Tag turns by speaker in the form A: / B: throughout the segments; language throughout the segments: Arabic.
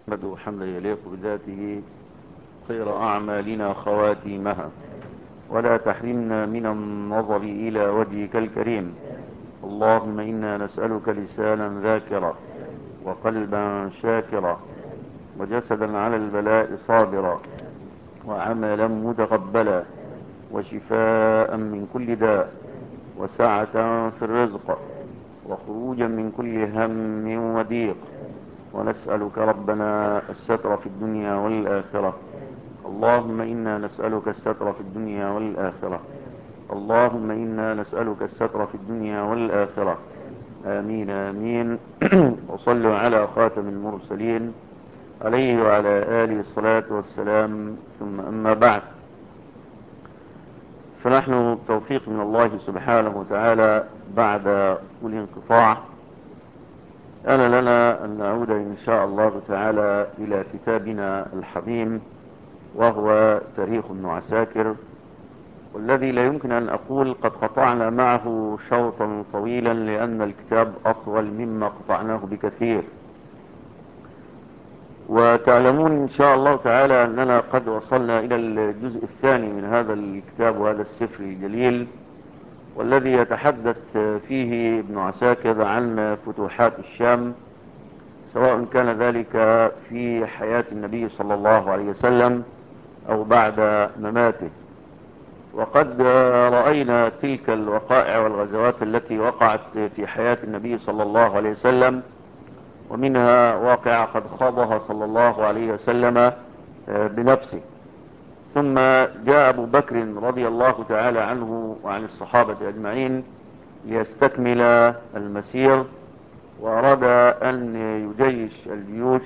A: نحمده حمدا يليق بذاته خير أعمالنا خواتيمها، ولا تحرمنا من النظر إلى وجهك الكريم. اللهم إنا نسألك لسانا ذاكرا وقلبا شاكرا وجسدا على البلاء صابرا وعملا متقبلا وشفاء من كل داء وسعة في الرزق وخروجا من كل هم وضيق. ونسألك ربنا الستر في الدنيا والآخرة. اللهم إنا نسألك الستر في الدنيا والآخرة. اللهم إنا نسألك الستر في الدنيا والآخرة. آمين آمين. وصلوا على خاتم المرسلين عليه وعلى آله الصلاة والسلام، ثم أما بعد، فنحن توفيق من الله سبحانه وتعالى بعد كل انقطاع أنا لنا أن نعود إن شاء الله تعالى إلى كتابنا الحبيب، وهو تاريخ ابن عساكر، والذي لا يمكن أن أقول قد قطعنا معه شوطا طويلا، لأن الكتاب أطول مما قطعناه بكثير. وتعلمون إن شاء الله تعالى أننا قد وصلنا إلى الجزء الثاني من هذا الكتاب وهذا السفر الجليل، والذي يتحدث فيه ابن عساكر عن فتوحات الشام، سواء كان ذلك في حياة النبي صلى الله عليه وسلم أو بعد مماته. وقد رأينا تلك الوقائع والغزوات التي وقعت في حياة النبي صلى الله عليه وسلم، ومنها واقعة قد خاضها صلى الله عليه وسلم بنفسه. ثم جاء أبو بكر رضي الله تعالى عنه وعن الصحابة أجمعين ليستكمل المسير، وأراد أن يجيش الجيوش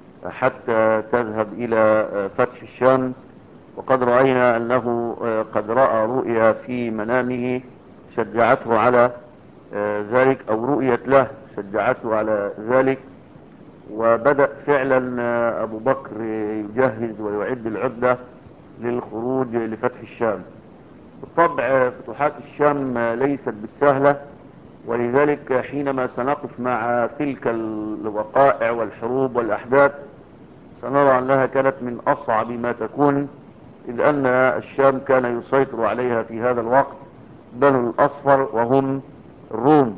A: حتى تذهب إلى فتح الشام. وقد رأينا أنه قد رأى رؤيا في منامه شجعته على ذلك، أو رؤيت له شجعته على ذلك، وبدأ فعلا أبو بكر يجهز ويعد العدة للخروج لفتح الشام. بالطبع فتوحات الشام ليست بالسهلة، ولذلك حينما سنقف مع تلك الوقائع والحروب والأحداث سنرى أنها كانت من أصعب ما تكون، إذ أن الشام كان يسيطر عليها في هذا الوقت بنو الأصفر، وهم الروم،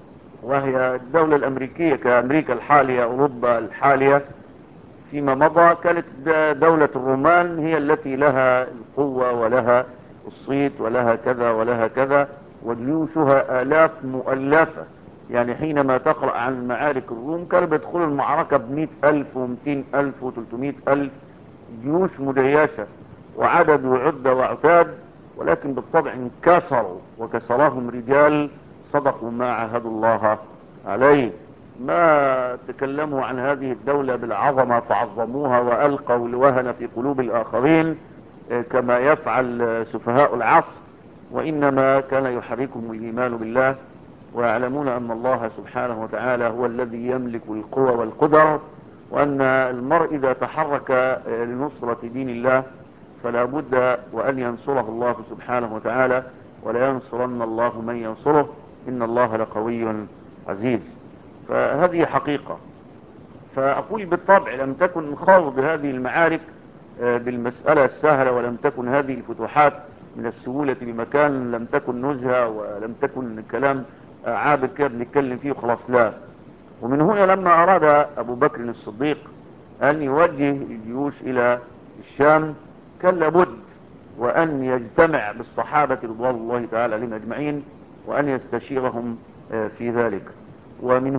A: وهي الدولة الأمريكية كأمريكا الحالية، أوروبا الحالية. فيما مضى كانت دولة الرومان هي التي لها القوة ولها الصيت ولها كذا ولها كذا، وجيوشها آلاف مؤلفة. يعني حينما تقرأ عن معارك الروم كانوا بيدخلوا المعركة ب100,000 و200,000 و300,000 جيوش مجيشة، وعدد وعدة وعتاد، ولكن بالطبع انكسروا وكسرهم رجال صدقوا ما عاهدوا الله عليه. ما تكلموا عن هذه الدولة بالعظمة فعظموها وألقوا الوهن في قلوب الآخرين كما يفعل سفهاء العصر، وإنما كان يحركهم الإيمان بالله، ويعلمون أن الله سبحانه وتعالى هو الذي يملك القوة والقدر، وأن المرء إذا تحرك لنصرة دين الله فلا بد وأن ينصره الله سبحانه وتعالى، ولا ينصرن الله من ينصره، إن الله لقوي عزيز. فهذه حقيقة. فأقول بالطبع لم تكن خوض هذه المعارك بالمسألة السهلة، ولم تكن هذه الفتوحات من السهولة بمكان، لم تكن نزهة، ولم تكن كلام عابر كده بنتكلم فيه وخلاص، لا. ومن هنا لما أراد أبو بكر الصديق أن يوجه الجيوش إلى الشام كان لابد وأن يجتمع بالصحابة رضوان الله تعالى عليهم أجمعين، وأن يستشيرهم في ذلك. ومن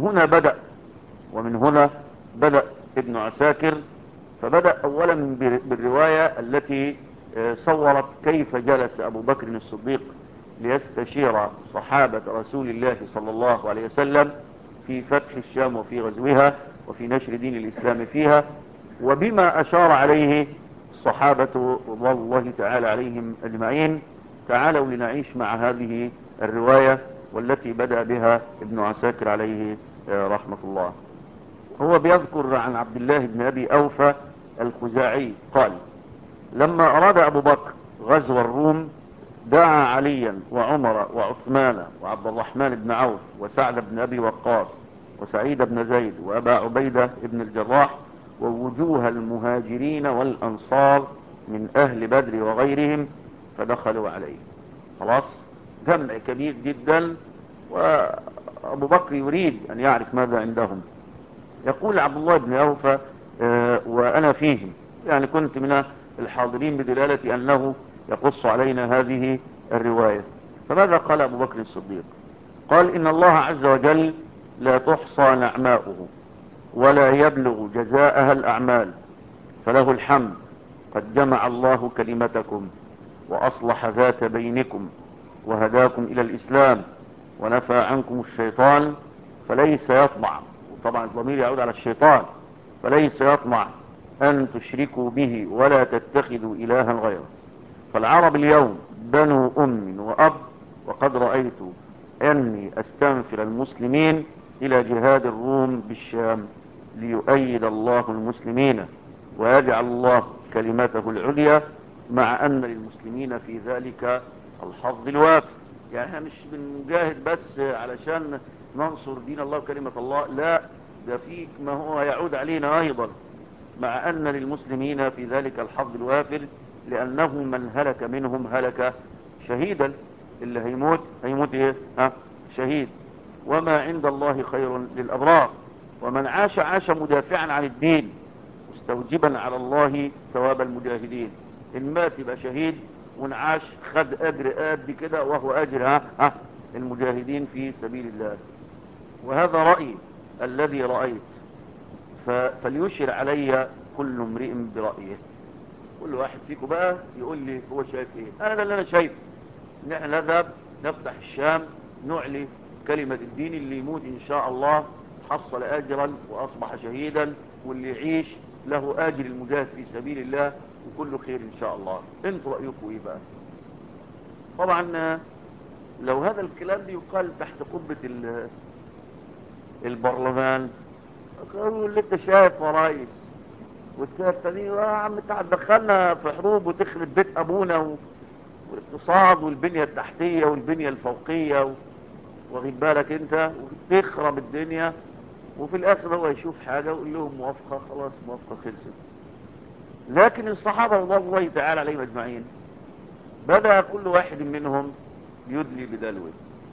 A: هنا بدأ ابن عساكر. فبدأ أولا بالرواية التي صورت كيف جلس أبو بكر الصديق ليستشير صحابة رسول الله صلى الله عليه وسلم في فتح الشام وفي غزوها وفي نشر دين الإسلام فيها، وبما أشار عليه الصحابة رضوان الله تعالى عليهم أجمعين. تعالوا لنعيش مع هذه الرواية والتي بدأ بها ابن عساكر عليه رحمة الله. هو بيذكر عن عبد الله بن أبي أوفى الخزاعي قال: لما أراد أبو بكر غزو الروم دعا عليا وعمر وعثمان وعبد الرحمن بن عوف وسعد بن أبي وقاص وسعيد بن زيد وأبا عبيدة بن الجراح ووجوه المهاجرين والأنصار من أهل بدر وغيرهم فدخلوا عليه. خلاص، جمع كبير جدا، وأبو بكر يريد أن يعرف ماذا عندهم. يقول عبد الله بن أوفى وأنا فيهم، يعني كنت من الحاضرين بدلالة أنه يقص علينا هذه الرواية. فماذا قال أبو بكر الصديق؟ قال إن الله عز وجل لا تحصى نعماؤه ولا يبلغ جزاءها الأعمال، فله الحمد قد جمع الله كلمتكم وأصلح ذات بينكم وهداكم إلى الإسلام ونفى عنكم الشيطان فليس يطمع، وطبعا الضمير يعود على الشيطان، فليس يطمع أن تشركوا به ولا تتخذوا إلها غيره. فالعرب اليوم بنو أم وأب، وقد رأيت أني أستنفر المسلمين إلى جهاد الروم بالشام ليؤيد الله المسلمين ويجعل الله كلمته العليا، مع أن للمسلمين في ذلك الحظ الوافر. يعني احنا مش بنجاهد بس علشان ننصر دين الله وكلمة الله، لا، ده فيك ما هو يعود علينا أيضا، مع أن للمسلمين في ذلك الحظ الوافر، لأنه من هلك منهم هلك شهيدا. اللي هيموت ايه؟ شهيد. وما عند الله خير للأبرار، ومن عاش مدافعا عن الدين مستوجبا على الله ثواب المجاهدين. إن مات يبقى شهيد، وإن عاش خد أجر قد كده وهو أجر المجاهدين في سبيل الله. وهذا رأيي الذي رأيت، فليشر علي كل امرئ برأيه. كل واحد فيكم بقى يقول لي هو شايف ايه. انا ده اللي انا شايفه، ان احنا نذهب نفتح الشام، نعلي كلمة الدين. اللي يموت ان شاء الله حصل اجرا واصبح شهيدا، واللي يعيش له اجر المجاهد في سبيل الله، وكله خير ان شاء الله. انتوا رأيكم ايه بقى؟ طبعا لو هذا الكلام دي يقال تحت قبة البرلمان، قالوا اللي انت شايف يا ريس، والتاني يا عم انت هتدخلنا في حروب وتخرب بيت ابونا والاقتصاد والبنية التحتية والبنية الفوقية واخد بالك انت، وتخرب الدنيا، وفي الاخر هو يشوف حاجة ويقول لهم موافقة، خلاص موافقة خلصت. لكن الصحابة رضي الله تعالى عليهم اجمعين بدأ كل واحد منهم يدلي بدلوه.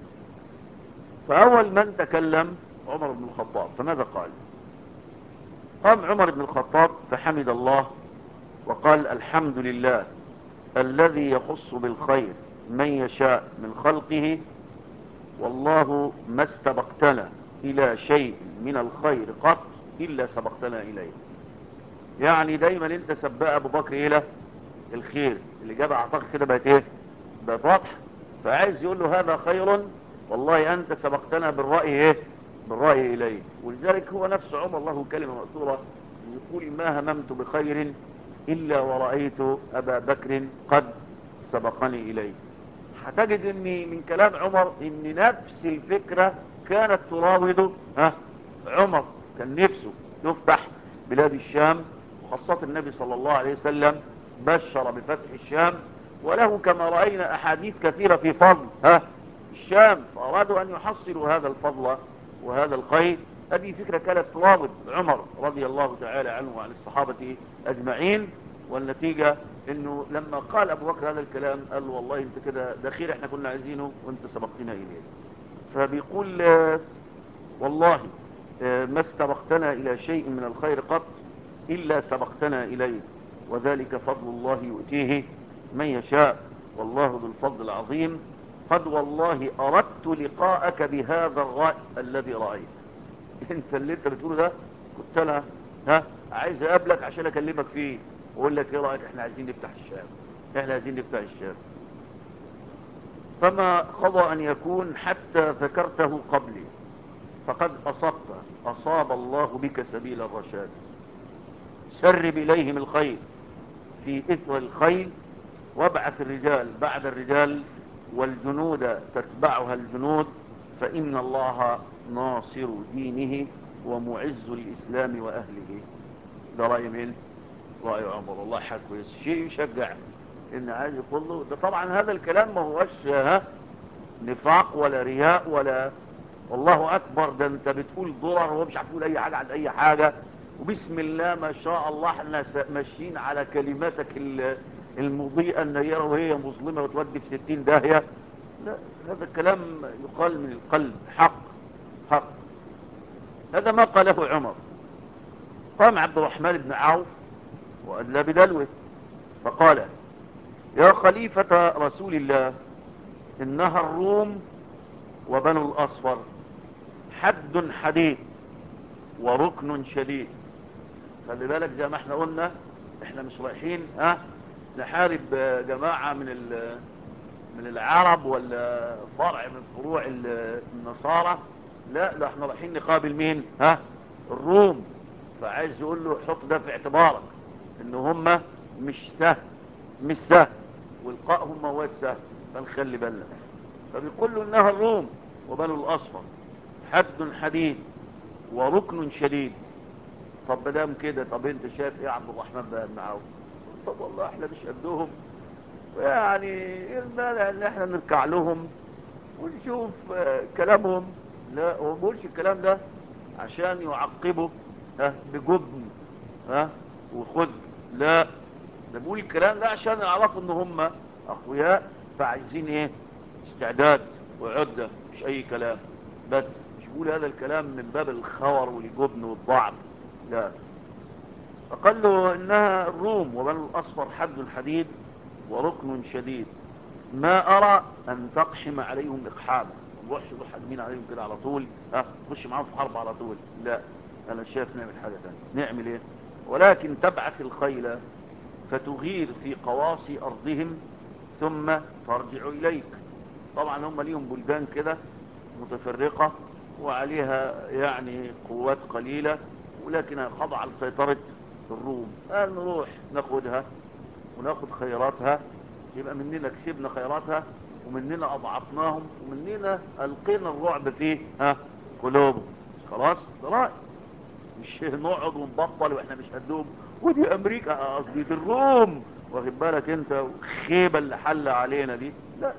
A: فاول من تكلم عمر بن الخطاب، فماذا قال؟ قام عمر بن الخطاب فحمد الله وقال الحمد لله الذي يخص بالخير من يشاء من خلقه، والله ما استبقتنا إلى شيء من الخير قط إلا سبقتنا إليه. يعني دايما انت سبق أبو بكر إلى الخير، اللي جاب اعتقد كده بقت ايه؟ بقت واضحة. فعايز يقول له هذا خير، والله أنت سبقتنا بالرأي ايه؟ بالرأي إليه. ولذلك هو نفس عمر الله كلمة مأثورة يقول ما هممت بخير إلا ورأيت أبا بكر قد سبقني إليه. هتجد ان من كلام عمر ان نفس الفكرة كانت تراود عمر. كان نفسه يفتح بلاد الشام، وخاصة النبي صلى الله عليه وسلم بشر بفتح الشام، وله كما رأينا أحاديث كثيرة في فضل الشام، فأرادوا أن يحصلوا هذا الفضل وهذا الخير. هذه فكرة كانت تراود عمر رضي الله تعالى عنه وعن الصحابة أجمعين. والنتيجة انه لما قال ابو بكر هذا الكلام قال له والله انت كده ده خير احنا كنا عايزينه وانت سبقتنا اليه. فبيقول والله ما استبقتنا الى شيء من الخير قط الا سبقتنا اليه، وذلك فضل الله يؤتيه من يشاء، والله ذو الفضل العظيم. قد والله اردت لقاءك بهذا الرأي الذي رأيت. انت اللي انت بتقوله ده كنت انا عايز اقابلك عشان اكلمك فيه واقول لك ايه رايك، احنا عايزين نفتح الشام، احنا عايزين نفتح الشام. فما خضى ان يكون حتى ذكرته قبلي، فقد اصبت، اصاب الله بك سبيل الرشاد. سرب اليهم الخير في اثر الخيل، وابعث الرجال بعد الرجال والجنود تتبعها الجنود، فان الله ناصر دينه ومعز الاسلام واهله. ده رأي مين؟ رأي عمر. والله حاجة كويس، شيء يشجع ان عايز يقول له ده. طبعا هذا الكلام ما هوش نفاق ولا رياء ولا والله اكبر، ده انت بتقول ضرر وهو مش عارف يقول اي حاجة عن اي حاجة. وبسم الله ما شاء الله احنا ماشيين على كلماتك المضيئة النيرة وهي مظلمة وتودي في 60 داهية. لا، هذا الكلام يقال من القلب، حق حق. هذا ما قاله عمر. قام عبد الرحمن بن عوف وأدلى بدلوه فقال: يا خليفة رسول الله، إنها الروم وبنو الأصفر حد حديد وركن شديد. خلي بالك زي ما احنا قلنا، احنا مش رايحين نحارب جماعة من العرب ولا فرع من فروع النصارى. لا، ده احنا رايحين نقابل مين؟ الروم. فعايز يقول له حط ده في اعتبارك، ان هم مش سهل والقائهم هو السهل، فنخلي بالنا. فبيقول له انها الروم وبنو الاصفر حد حديد وركن شديد. طب مدام كده، طب انت شايف ايه يا عبد الرحمن بن عوف؟ طب والله احنا مش قدهم، يعني ايه المانع ان احنا نركع لهم ونشوف كلامهم. لا، هو ما بيقولش الكلام ده عشان يعقبه بجبن وخد. لا، ده بيقول الكلام ده عشان يعرفوا ان هم اقوياء، فعايزين ايه؟ استعداد وعدة، مش اي كلام. بس مش بيقول هذا الكلام من باب الخور والجبن والضعف، لا. فقال له انها الروم وبنو الاصفر حد حديد وركن شديد، ما ارى ان تقحم عليهم اقحاما. ما نروحش نروح حاجمين عليهم كده على طول، نخش معاهم في حرب على طول. لا، انا شايف نعمل حاجه ثانيه. نعمل ايه؟ ولكن تبعث الخيل فتغير في قواصي ارضهم ثم ترجع اليك. طبعا هم ليهم بلدان كده متفرقه وعليها يعني قوات قليله، ولكنها خاضعه لسيطره الروم. قال نروح ناخدها وناخد خيراتها، يبقى مننا كسبنا خيراتها ومننا اضعفناهم ومننا القينا الرعب في قلوبهم. خلاص، ده رأي، مش نقعد ونبطل واحنا مش قدهم. ودي امريكا، قصدي دي الروم، واخد بالك انت، الخيبه اللي حل علينا دي. لا،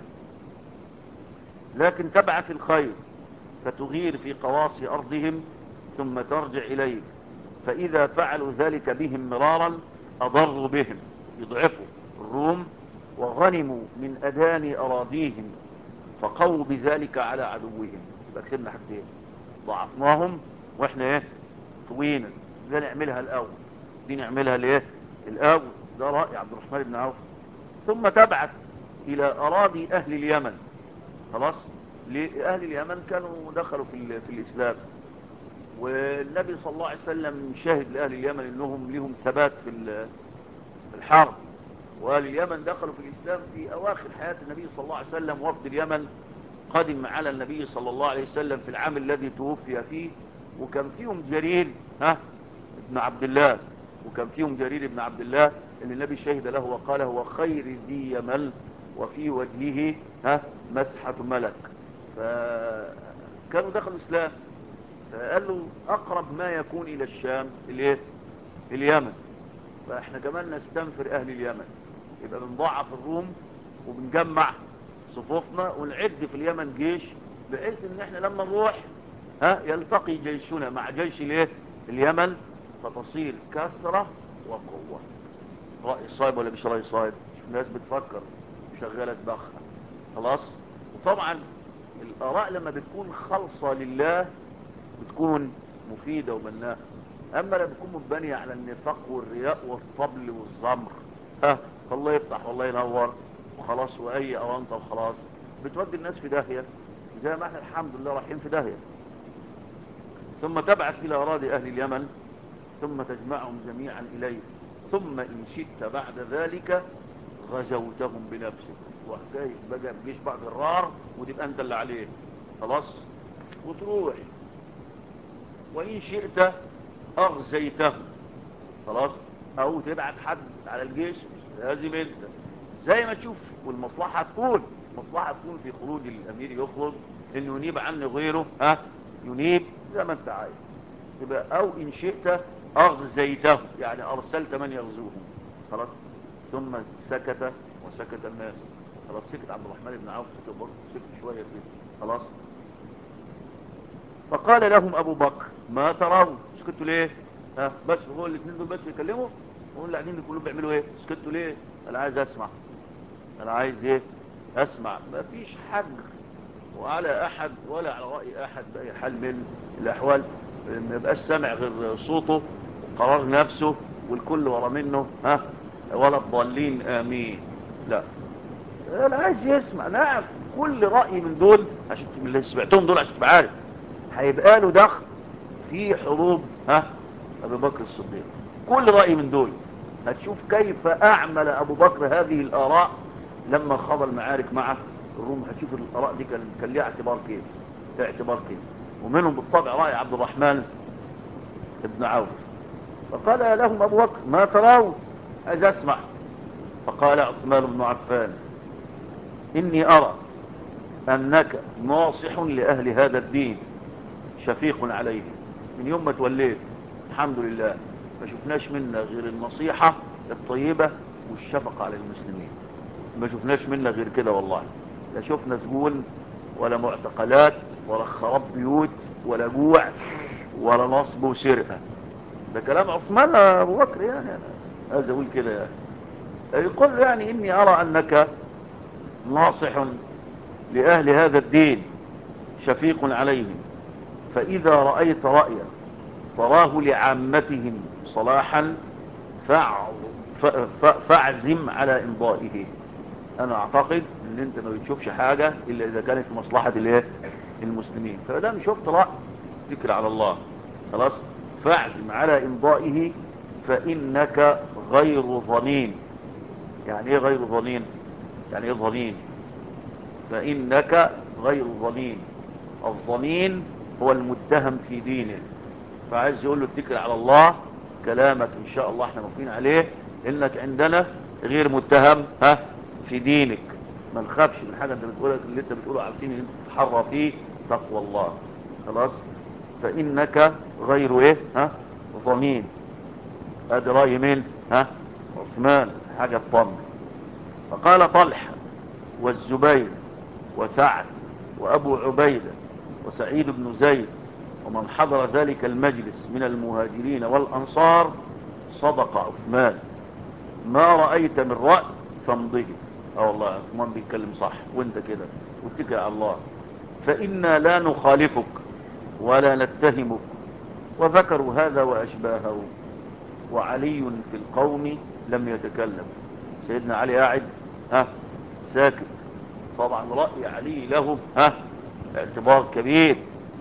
A: لكن تبعث الخير فتغير في قواصي ارضهم ثم ترجع اليك، فاذا فعلوا ذلك بهم مرارا اضروا بهم، يضعفوا الروم وغنموا من أداني أراضيهم فقووا بذلك على عدوهم. يبقى كسبنا حاجتين، ضعفناهم واحنا ايه؟ طوينا. ده نعملها الأول، دي نعملها الايه؟ الأول. ده رأي عبد الرحمن بن عوف. ثم تبعث إلى أراضي أهل اليمن. خلاص، أهل اليمن كانوا دخلوا في الإسلام، والنبي صلى الله عليه وسلم شاهد لأهل اليمن إنهم لهم ثبات في الحرب. وأهل اليمن دخلوا في الإسلام في أواخر حياة النبي صلى الله عليه وسلم. وفد اليمن قدم على النبي صلى الله عليه وسلم في العام الذي توفي فيه، وكان فيهم جرير ابن عبد الله، اللي النبي شهد له وقال هو خير ذي يمن وفي وجهه مسحة ملك. فكانوا دخلوا الإسلام، فقال له أقرب ما يكون إلى الشام اليمن، فاحنا كمان نستنفر أهل اليمن، يبقى بنضعف الروم وبنجمع صفوفنا ونعد في اليمن جيش، بحيث ان احنا لما نروح يلتقي جيشنا مع جيش اليمن، فتصير كثرة وقوة. رأي صايب ولا مش رأي صايب؟ الناس بتفكر شغالة دماغها. خلاص. وطبعا الآراء لما بتكون خالصة لله بتكون مفيدة وبناءة، اما لما بتكون مبنية على النفاق والرياء والطبل والزمر، الله يفتح والله ينور وخلاص، واي اوانطه وخلاص، بتودي الناس في داهيه، زي ما احنا الحمد لله رايحين في داهيه. ثم تبعث الى اراضي اهل اليمن ثم تجمعهم جميعا اليك، ثم ان شئت بعد ذلك غزوتهم بنفسك، وحكايه بقى بجيش بقى جرار وتبقى انت اللي عليه. خلاص، وتروح. وان شئت اغزيتهم، خلاص، او تبعت حد على الجيش، لازم انت زي ما تشوف. والمصلحة تكون في خروج الامير، يخرج انه ينيب عنه غيره، ينيب زي ما انت عايز. يبقى او ان شئت اغزيته، يعني ارسلت من يغزوهم. خلاص. ثم سكت وسكت الناس. خلاص، سكت عبد الرحمن بن عوف، سكت برضه، سكت شوية كده. خلاص. فقال لهم ابو بكر ما ترون؟ سكتوا ليه؟ ها بس هو الاثنين دول بس يكلموا، وهم قاعدين كلهم بيعملوا ايه؟ سكتوا ليه؟ انا عايز اسمع، انا عايز ايه؟ اسمع. ما فيش حجر وعلى احد ولا على راي احد باي حال من الاحوال، ما يبقاش سامع غير صوته وقرار نفسه والكل ورا منه، ها ولا الضالين امين. لا، انا عايز يسمع. نعم، كل راي من دول عشان اللي سمعتهم دول عشان تبقى عارف هيبقى له دخل في حروب ابي بكر الصديق. كل راي من دول هتشوف كيف اعمل ابو بكر هذه الاراء لما خاض المعارك مع الروم. هتشوف الاراء دي كان ليها اعتبار كيف. ومنهم بالطبع راي عبد الرحمن بن عوف. فقال لهم ابو بكر ما ترون؟ عايز اسمع. فقال عثمان بن عفان اني ارى انك ناصح لاهل هذا الدين شفيق عليه. من يوم ما توليت الحمد لله ما شفناش منا غير النصيحة الطيبة والشفقة على المسلمين. ما شفناش منا غير كده والله. لا شفنا سجون ولا معتقلات ولا خراب بيوت ولا جوع ولا نصب وسرقة. ده كلام عثمان ابو بكر يعني. هذا اقول كده يعني. يقول يعني اني ارى انك ناصح لأهل هذا الدين شفيق عليهم، فإذا رأيت رأيا تراه لعامتهم صلاحا فاعزم على إمضائه. أنا أعتقد أن أنت ما بتشوفش حاجة إلا إذا كانت في مصلحة المسلمين. فدام شفت رأي اتكل على الله خلاص، فاعزم على إمضائه فإنك غير ظنين. يعني إيه غير ظنين؟ يعني إيه ظنين؟ فإنك غير ظنين. الظنين هو المتهم في دينه. فعايز يقول له اتكل على الله، كلامك ان شاء الله احنا موافقين عليه، انك عندنا غير متهم في دينك. ما نخافش من حاجه انت بتقولها، اللي انت بتقوله عارفين ان انت تتحرى فيه تقوى الله. خلاص، فانك غير ايه ظنين. ادي راي مين؟ عثمان. حاجه تطمن. فقال طلحه والزبير وسعد وابو عبيده وسعيد بن زيد ومن حضر ذلك المجلس من المهاجرين والأنصار صدق عثمان، ما رأيت من رأي فامضه. والله عثمان بيتكلم صح، وانت كده واتكل على الله، فإنا لا نخالفك ولا نتهمك. وذكروا هذا وأشباهه. وعلي في القوم لم يتكلم. سيدنا علي قاعد ساكت. طبعا رأي علي له اعتبار كبير.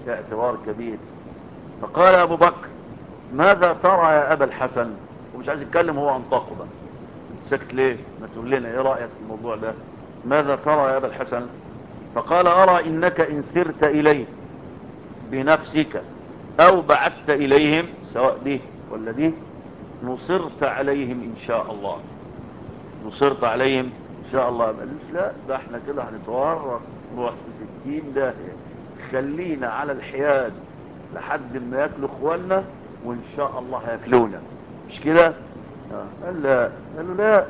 A: فقال ابو بكر ماذا ترى يا ابا الحسن؟ ومش عايز يتكلم، هو انطقه بقى. سكت ليه؟ ما تقول لنا ايه رايك في الموضوع ده؟ ماذا ترى يا ابا الحسن؟ فقال ارى انك ان سرت اليه بنفسك او بعثت اليهم، سواء دي ولا دي، نصرت عليهم ان شاء الله. نصرت عليهم ان شاء الله. ماليش لا، ده احنا كده هنتورط نروح في 60 ده. خلينا على الحياد لحد ما ياكلوا اخواننا وان شاء الله هياكلونا. مش كده؟ قال لا. قال له لا،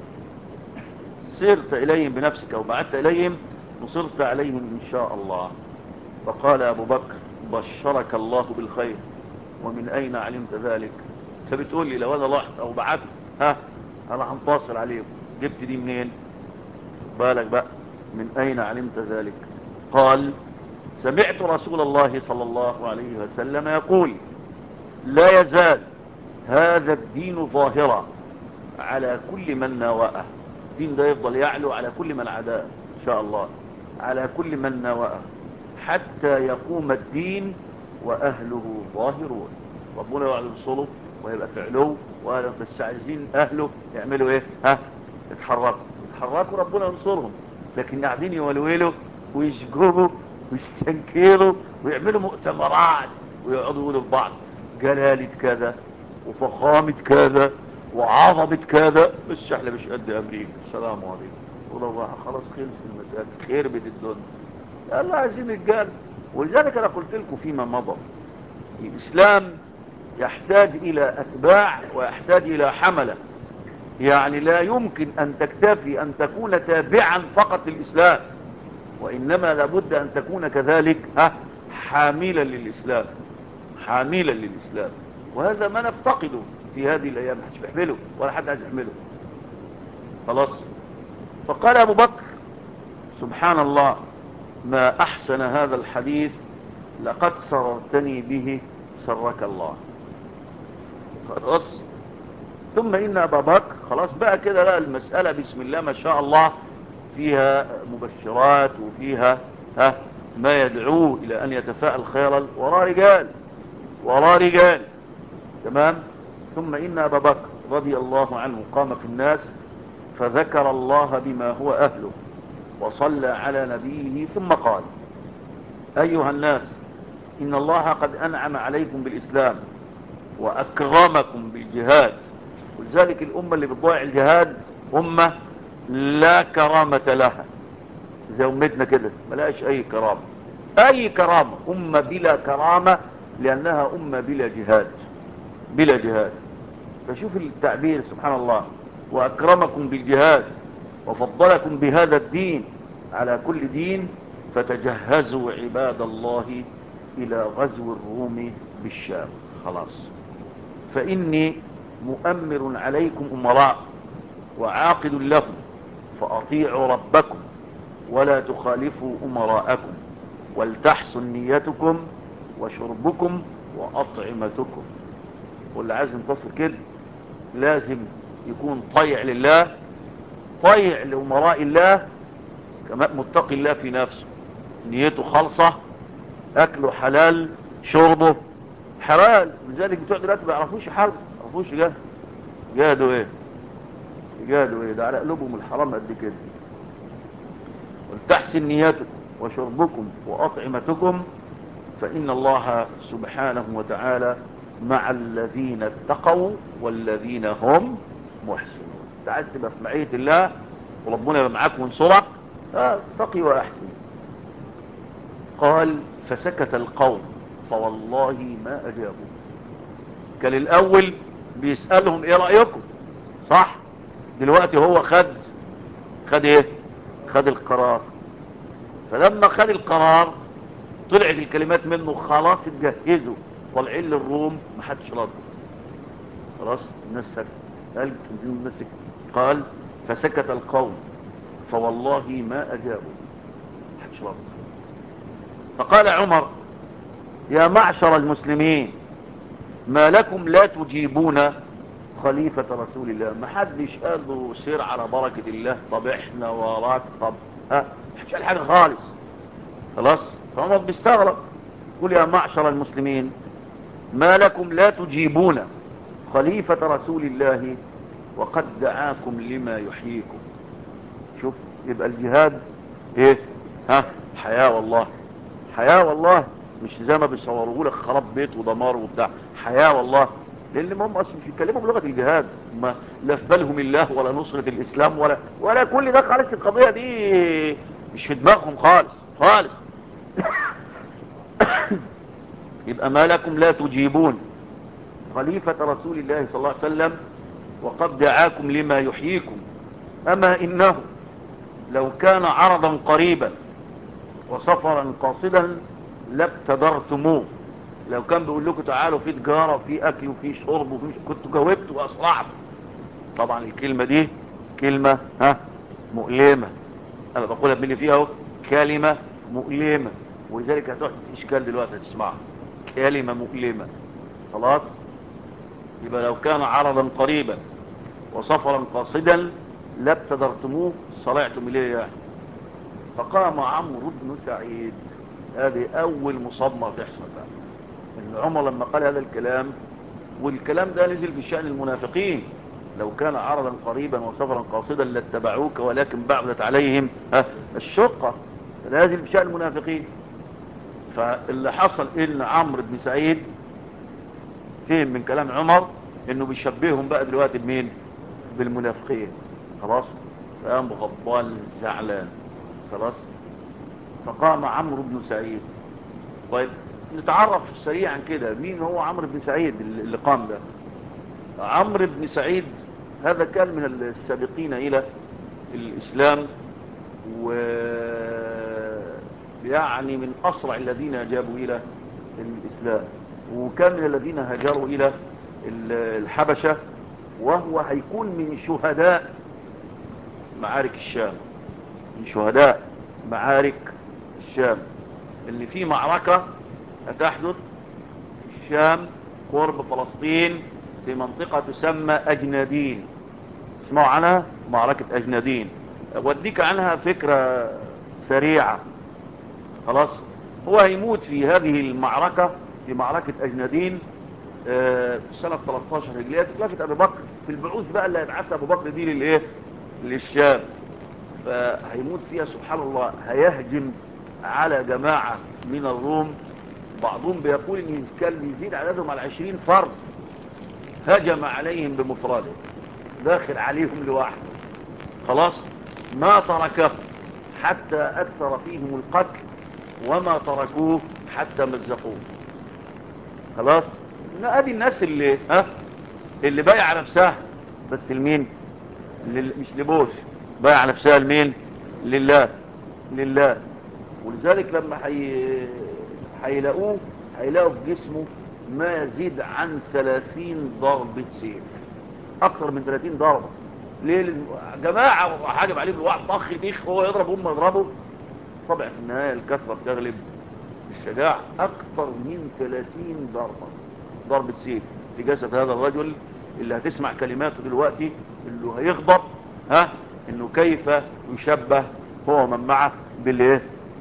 A: سرت اليهم بنفسك او بعثت اليهم نصرت عليهم ان شاء الله. فقال ابو بكر بشرك الله بالخير، ومن اين علمت ذلك؟ فبتقول لي لو انا رحت او بعثت انا هنتصل عليهم، جبت دي منين؟ بالك بقى، من اين علمت ذلك؟ قال سمعت رسول الله صلى الله عليه وسلم يقول لا يزال هذا الدين ظاهرا على كل من ناوأه. الدين ده يفضل يعلو على كل من عداه ان شاء الله، على كل من ناوأه حتى يقوم الدين واهله ظاهرون. ربنا يعلو ينصره ويبقى في علو، بس عايزين اهله يعملوا ايه؟ يتحركوا ربنا ينصرهم. لكن قاعدين يولولوا ويشجبوا ويستنكروا ويعملوا مؤتمرات ويقعدوا يقولوا لبعض جلالة كذا وفخامة كذا وعظمة كذا، بس احنا مش قد امريكا. السلام عليكم. والله خلاص خلص المسألة، خربت الدنيا. الله عايزين رجال. ولذلك انا قلت لكم فيما مضى الاسلام يحتاج الى اتباع ويحتاج الى حملة. يعني لا يمكن ان تكتفي ان تكون تابعا فقط للاسلام، وانما لابد ان تكون كذلك حاملا للاسلام. حاملا للاسلام. وهذا ما نفتقده في هذه الأيام، محدش بيحمله ولا حد عايز يحمله. خلاص. فقال أبو بكر: سبحان الله، ما أحسن هذا الحديث، لقد سررتني به سرك الله. خلاص. ثم إن أبا بكر خلاص بقى كده، لا المسألة بسم الله ما شاء الله فيها مبشرات وفيها ما يدعوه إلى أن يتفاءل خيرا، وراء رجال تمام. ثم إن أبا بكر رضي الله عنه قام في الناس فذكر الله بما هو أهله وصلى على نبيه، ثم قال: أيها الناس، إن الله قد أنعم عليكم بالإسلام وأكرمكم بالجهاد. ولذلك الأمة اللي بتضيع الجهاد أمة لا كرامة لها، زي أمتنا كده ملاش أي كرامة، أمة بلا كرامة، لأنها أمة بلا جهاد. فشوف التعبير سبحان الله: وأكرمكم بالجهاد وفضلكم بهذا الدين على كل دين، فتجهزوا عباد الله إلى غزو الروم بالشام. خلاص. فإني مؤمر عليكم أمراء وعاقد لهم، فأطيعوا ربكم ولا تخالفوا أمراءكم، ولتحسن نيتكم وشربكم وأطعمتكم. واللي عايز ينتصر كده لازم يكون طيع لله، طيع لأمراء الله، كما متقي الله في نفسه، نيته خالصة، أكله حلال، شربه حلال. لذلك بتوع دلوقتي ما يعرفوش حرب، ما يعرفوش جهادوا ايه، ده على قلوبهم الحرام قد كده. ولتحسن نيتكم وشربكم وأطعمتكم، فإن الله سبحانه وتعالى مع الذين اتقوا والذين هم محسنون. انت عايز تبقى في معية الله وربنا يبقى معاك وينصرك، اتقي وأحسن. قال: فسكت القوم فوالله ما أجابوا. كان الأول بيسألهم ايه رأيكم، صح؟ دلوقتي هو خد ايه؟ خد القرار. فلما خد القرار طلعت الكلمات منه: خلاص اتجهزوا طالعين للروم. ما حدش رد. خلاص الناس سكت. قال: فسكت القوم فوالله ما أجابوا. ما حدش رد. فقال عمر: يا معشر المسلمين، ما لكم لا تجيبون خليفة رسول الله؟ ما حدش قال له سير على بركة الله، طب احنا وراك، طب مش قال حاجة خالص. خلاص. فعمر بيستغرب، قل: يا معشر المسلمين، ما لكم لا تجيبون خليفة رسول الله وقد دعاكم لما يحييكم. شوف، يبقى الجهاد ايه؟ حياة والله، مش زي ما بيصوروه لك خراب بيت ودمار وبتاع. حياة والله. لان هم اصلا مش بيتكلموا بلغة الجهاد، ما لا في بالهم الله ولا نصرة الاسلام ولا كل ده خالص. القضية دي مش في دماغهم خالص. يبقى ما لكم لا تجيبون خليفة رسول الله صلى الله عليه وسلم وقد دعاكم لما يحييكم. أما إنه لو كان عرضا قريبا وسفرا قاصدا لابتدرتموه. لو كان بيقول لكم تعالوا في تجارة وفي أكل وفي شرب كنت جاوبت وأسرعت. طبعا الكلمة دي كلمة مؤلمة. أنا بقولها بملي فيها اهو، كلمة مؤلمة. ولذلك هتحدث إشكال دلوقتي هتسمعها، كلمة مؤلمة. خلاص. يبقى لو كان عرضا قريبا وسفرا قاصدا لابتدرتموه، صلعتم إليه يعني. فقام عمرو بن سعيد. هذه أول مصادمة تحصل بقى، إن عمر لما قال هذا الكلام، والكلام ده نزل في شأن المنافقين: لو كان عرضا قريبا وسفرا قاصدا لاتبعوك ولكن بعدت عليهم الشقة. نازل في شأن المنافقين. فاللي حصل إن عمرو بن سعيد فهم من كلام عمر إنه بيشبههم بقى دلوقتي بمين؟ بالمنافقين. خلاص. فقام غضبان زعلان. خلاص. فقام عمرو بن سعيد. طيب نتعرف سريعا كده مين هو عمرو بن سعيد اللي قام ده. عمرو بن سعيد هذا كان من السابقين إلى الإسلام، ويعني من أسرع الذين أجابوا إلى الإسلام، وكان من الذين هاجروا إلى الحبشة، وهو هيكون من شهداء معارك الشام، من شهداء معارك الشام، اللي في معركة هتحدث في الشام قرب فلسطين في منطقة تسمى أجنادين. اسمعوا عنها، معركة أجنادين. أوديك عنها فكرة سريعة. خلاص، هو هيموت في هذه المعركة، في معركة أجنادين سنة 13 هجرية، في خلافة أبي بكر، في البعوث بقى اللي هيبعثها أبو بكر دي للإيه؟ للشام. فهيموت فيها سبحان الله، هيهجم على جماعة من الروم، بعضهم بيقول ان كان بيزيد عددهم على 20 فرد، هجم عليهم بمفرده، داخل عليهم لوحده. خلاص، ما تركه حتى اكثر فيهم القتل، وما تركوه حتى مزقوه. خلاص، ادي الناس اللي بايع نفسها بس لمين؟ مش لبوش، بايع نفسها لمين؟ لله. لله. ولذلك لما هيلاقوه هيلاقوا في جسمه ما يزيد عن 30 ضربة سيف، اكثر من 30 ضربة. ليه؟ جماعة حاجب عليه بالواحد طخ بيخ، هو يضرب هم يضربوا. طبعا في النهاية الكثرة بتغلب الشجاعة، اكثر من 30 ضربة سيف في جسد هذا الرجل اللي هتسمع كلماته دلوقتي، اللي هيغضب انه كيف يشبه هو ومن معه بالايه؟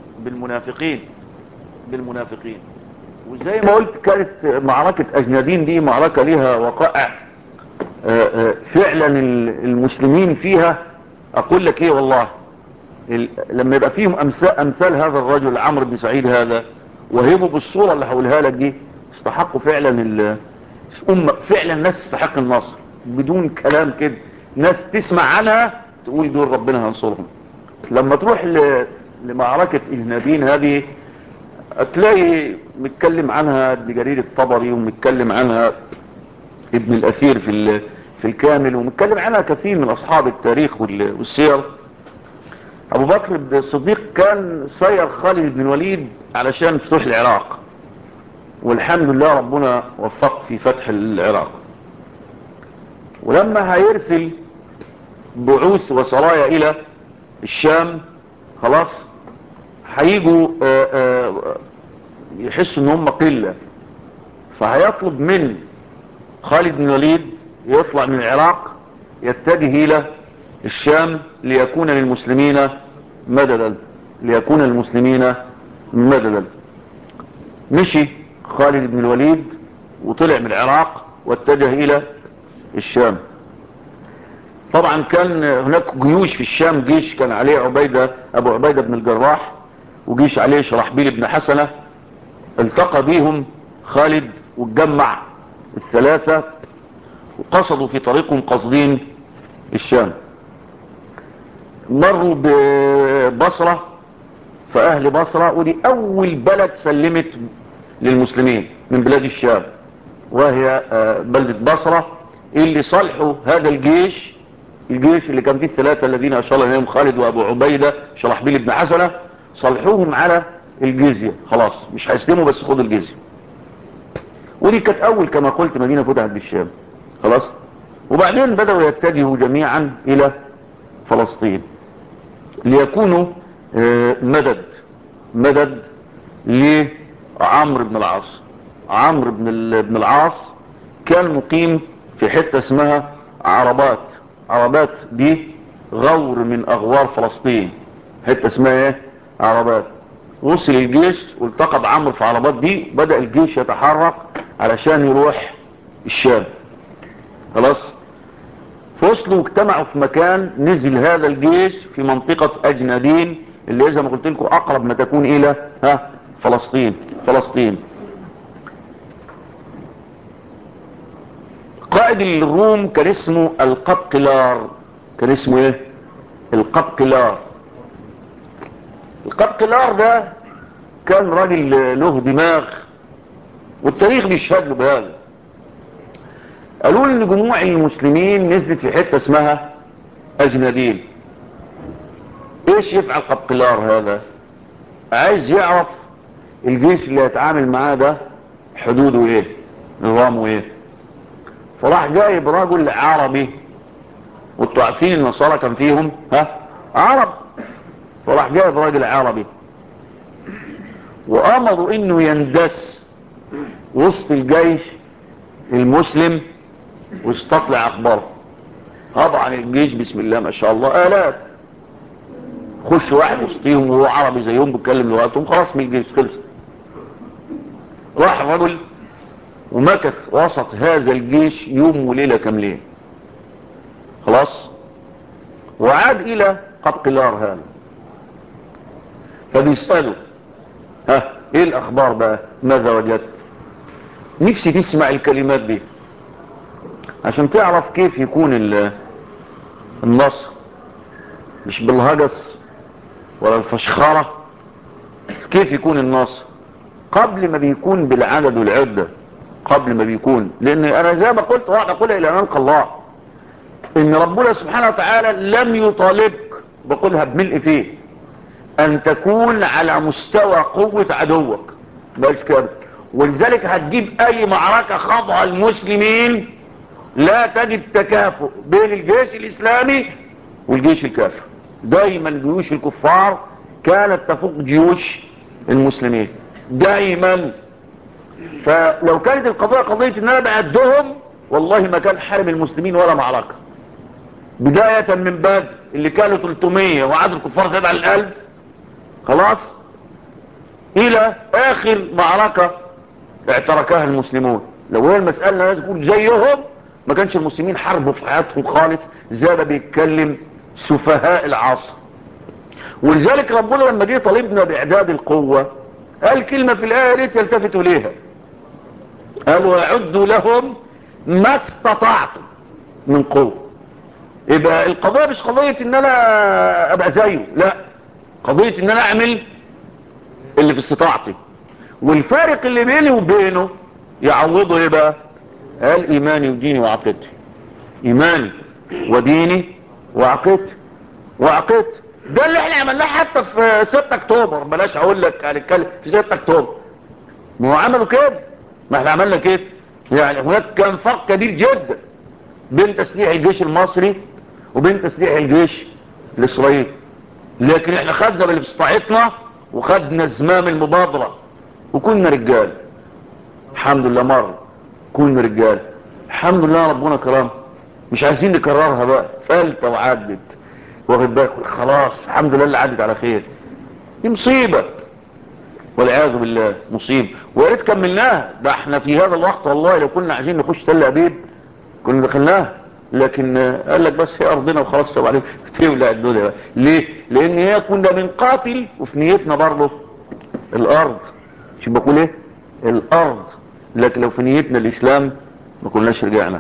A: بالمنافقين. وزي ما قلت كانت معركة أجنادين دي معركة لها وقائع فعلا المسلمين فيها. أقول لك إيه والله، لما يبقى فيهم أمثال هذا الرجل عمرو بن سعيد هذا، وهيبوا بالصورة اللي هقولها لك دي، استحقوا فعلا الأمة، فعلا ناس تستحق النصر بدون كلام كده، ناس تسمع عنها تقول دول ربنا هينصرهم. لما تروح لمعركة أجنادين هذه هتلاقي متكلم عنها ابن جرير الطبري، ومتكلم عنها ابن الأثير في الكامل، ومتكلم عنها كثير من أصحاب التاريخ والسير. أبو بكر الصديق كان سير خالد بن الوليد علشان فتوح العراق، والحمد لله ربنا وفق في فتح العراق. ولما هيرسل بعوث وسرايا إلى الشام، خلاص هيجوا يحسوا ان هم قلة، فهيطلب من خالد بن الوليد يطلع من العراق يتجه الى الشام ليكون للمسلمين مددا. مشي خالد بن الوليد وطلع من العراق واتجه الى الشام. طبعا كان هناك جيوش في الشام، جيش كان عليه ابو عبيدة بن الجراح، وجيش عليه شرحبيل بن حسنة. التقى بيهم خالد واتجمع الثلاثة، وقصدوا في طريقهم قصدين الشام. مروا ببصرة، فأهل بصرة ودي أول بلد سلمت للمسلمين من بلاد الشام، وهي بلدة بصرة، اللي صلحوا هذا الجيش اللي كان فيه الثلاثة الذين أشار إليهم خالد وأبو عبيدة شرحبيل بن حسنة، صلحوهم على الجزية. خلاص مش هيسلموا بس خدوا الجزية. ودي كانت أول كما قلت مدينة فتحت بالشام. خلاص، وبعدين بدأوا يتجهوا جميعا إلى فلسطين ليكونوا مدد لعمرو بن العاص. عمرو بن العاص كان مقيم في حتة اسمها عربات دي غور من أغوار فلسطين، حتة اسمها ايه؟ عربات. وصل الجيش والتقى بعمرو في عربات دي، بدأ الجيش يتحرك علشان يروح الشام. خلاص، فوصلوا واجتمعوا في مكان، نزل هذا الجيش في منطقة أجنادين، اللي إذا ما قلت لكم أقرب ما تكون إلى فلسطين. قائد الروم كان اسمه القبقلار. كان اسمه ايه؟ القبقلار ده كان راجل له دماغ، والتاريخ بيشهد له بهذا. قالوا ان جموع المسلمين نزلت في حته اسمها اجنادين. ايش يفعل قبقلار هذا؟ عايز يعرف الجيش اللي هيتعامل معاه ده حدوده ايه، نظامه ايه. وراح جايب رجل عربي، وانتوا عارفين النصارى كان فيهم عرب، وراح جايب راجل عربي وامروا انه يندس وسط الجيش المسلم ويستطلع اخباره. طبعا الجيش بسم الله ما شاء الله الاف، خش واحد وسطيهم وهو عربي زيهم بيتكلم لغتهم، خلاص من الجيش خلص. راح الرجل ومكث وسط هذا الجيش يوم وليلة كاملين، خلاص، وعاد الى قبقلار هذا، فبيسأله ايه الاخبار بقى، ماذا وجدت؟ نفسي تسمع الكلمات دي عشان تعرف كيف يكون النصر، مش بالهجس ولا الفشخرة، كيف يكون النصر قبل ما بيكون بالعدد والعدة، قبل ما بيكون، لان انا زي ما قلت واحد اقولها الى امام الله، ان ربنا سبحانه وتعالى لم يطالبك، بقولها بملء فيه، ان تكون على مستوى قوة عدوك، بقالش كده. ولذلك هتجيب اي معركة خاضها المسلمين لا تجد تكافؤ بين الجيش الاسلامي والجيش الكافر، دايما جيوش الكفار كانت تفوق جيوش المسلمين دايما. فلو كانت القضية قضية ان انا بعدهم، والله ما كان حارب المسلمين ولا معركة، بداية من بدر اللي كانوا 300 وعدد الكفار زاد على 1000، خلاص، الى اخر معركة اعتركها المسلمون. لو هي المسألة لازم تقول زيهم، ما كانش المسلمين حاربوا في حياتهم خالص زي ما بيتكلم سفهاء العصر. ولذلك ربنا لما جه طالبنا باعداد القوة قال كلمة في الآية ريت يلتفتوا ليها، قالوا اعدوا لهم ما استطعتم من قوة. يبقى القضية مش قضية ان انا ابقى زيه، لا، قضية ان انا اعمل اللي في استطاعتي، والفارق اللي بيني وبينه يعوضه ايه بقى؟ قال ايماني وديني وعقيدتي، ايماني وديني وعقيدتي. ده اللي احنا عملناه حتى في 6 اكتوبر، بلاش اقول لك هنتكلم في 6 اكتوبر، ما هو عملوا كده، ما احنا عملنا كده. يعني هناك كان فرق كبير جدا بين تسليح الجيش المصري وبين تسليح الجيش الاسرائيلي، لكن احنا خدنا باللي في استطاعتنا وخدنا زمام المبادرة وكنا رجال الحمد لله، مرة كنا رجال الحمد لله، ربنا كرام، مش عايزين نكررها بقى، فلتة وعدت، واخد بالك، خلاص الحمد لله اللي عدت على خير. دي مصيبة والعياذ بالله، مصيبة، ويا ريت كملناها. ده احنا في هذا الوقت والله لو كنا عايزين نخش تل ابيب كنا دخلناها، لكن قال لك بس هي ارضنا وخلاص، سوا عليك تولع الدنيا بقى. ليه؟ لان هي كنا بنقاتل وفي نيتنا برضه الارض، مش بقول ايه الارض، لكن لو في نيتنا الاسلام ما كناش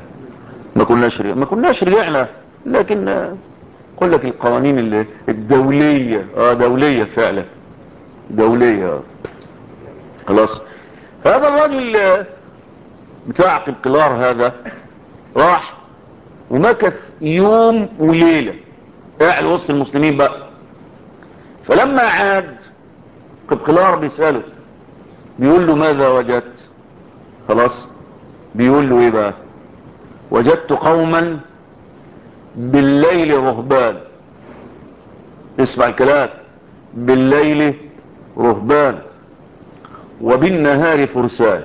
A: رجعنا. لكن اقول لك القوانين الدولية دولية فعلا، دولية. خلاص، هذا الرجل بتاع قبقلار هذا راح ومكث يوم وليلة قاعد وسط المسلمين بقى. فلما عاد قبقلار بيسأله، بيقول له ماذا وجدت؟ خلاص، بيقول له ايه بقى؟ وجدت قوما بالليل رهبان، اسمع الكلام، بالليل رهبان وبالنهار فرسان.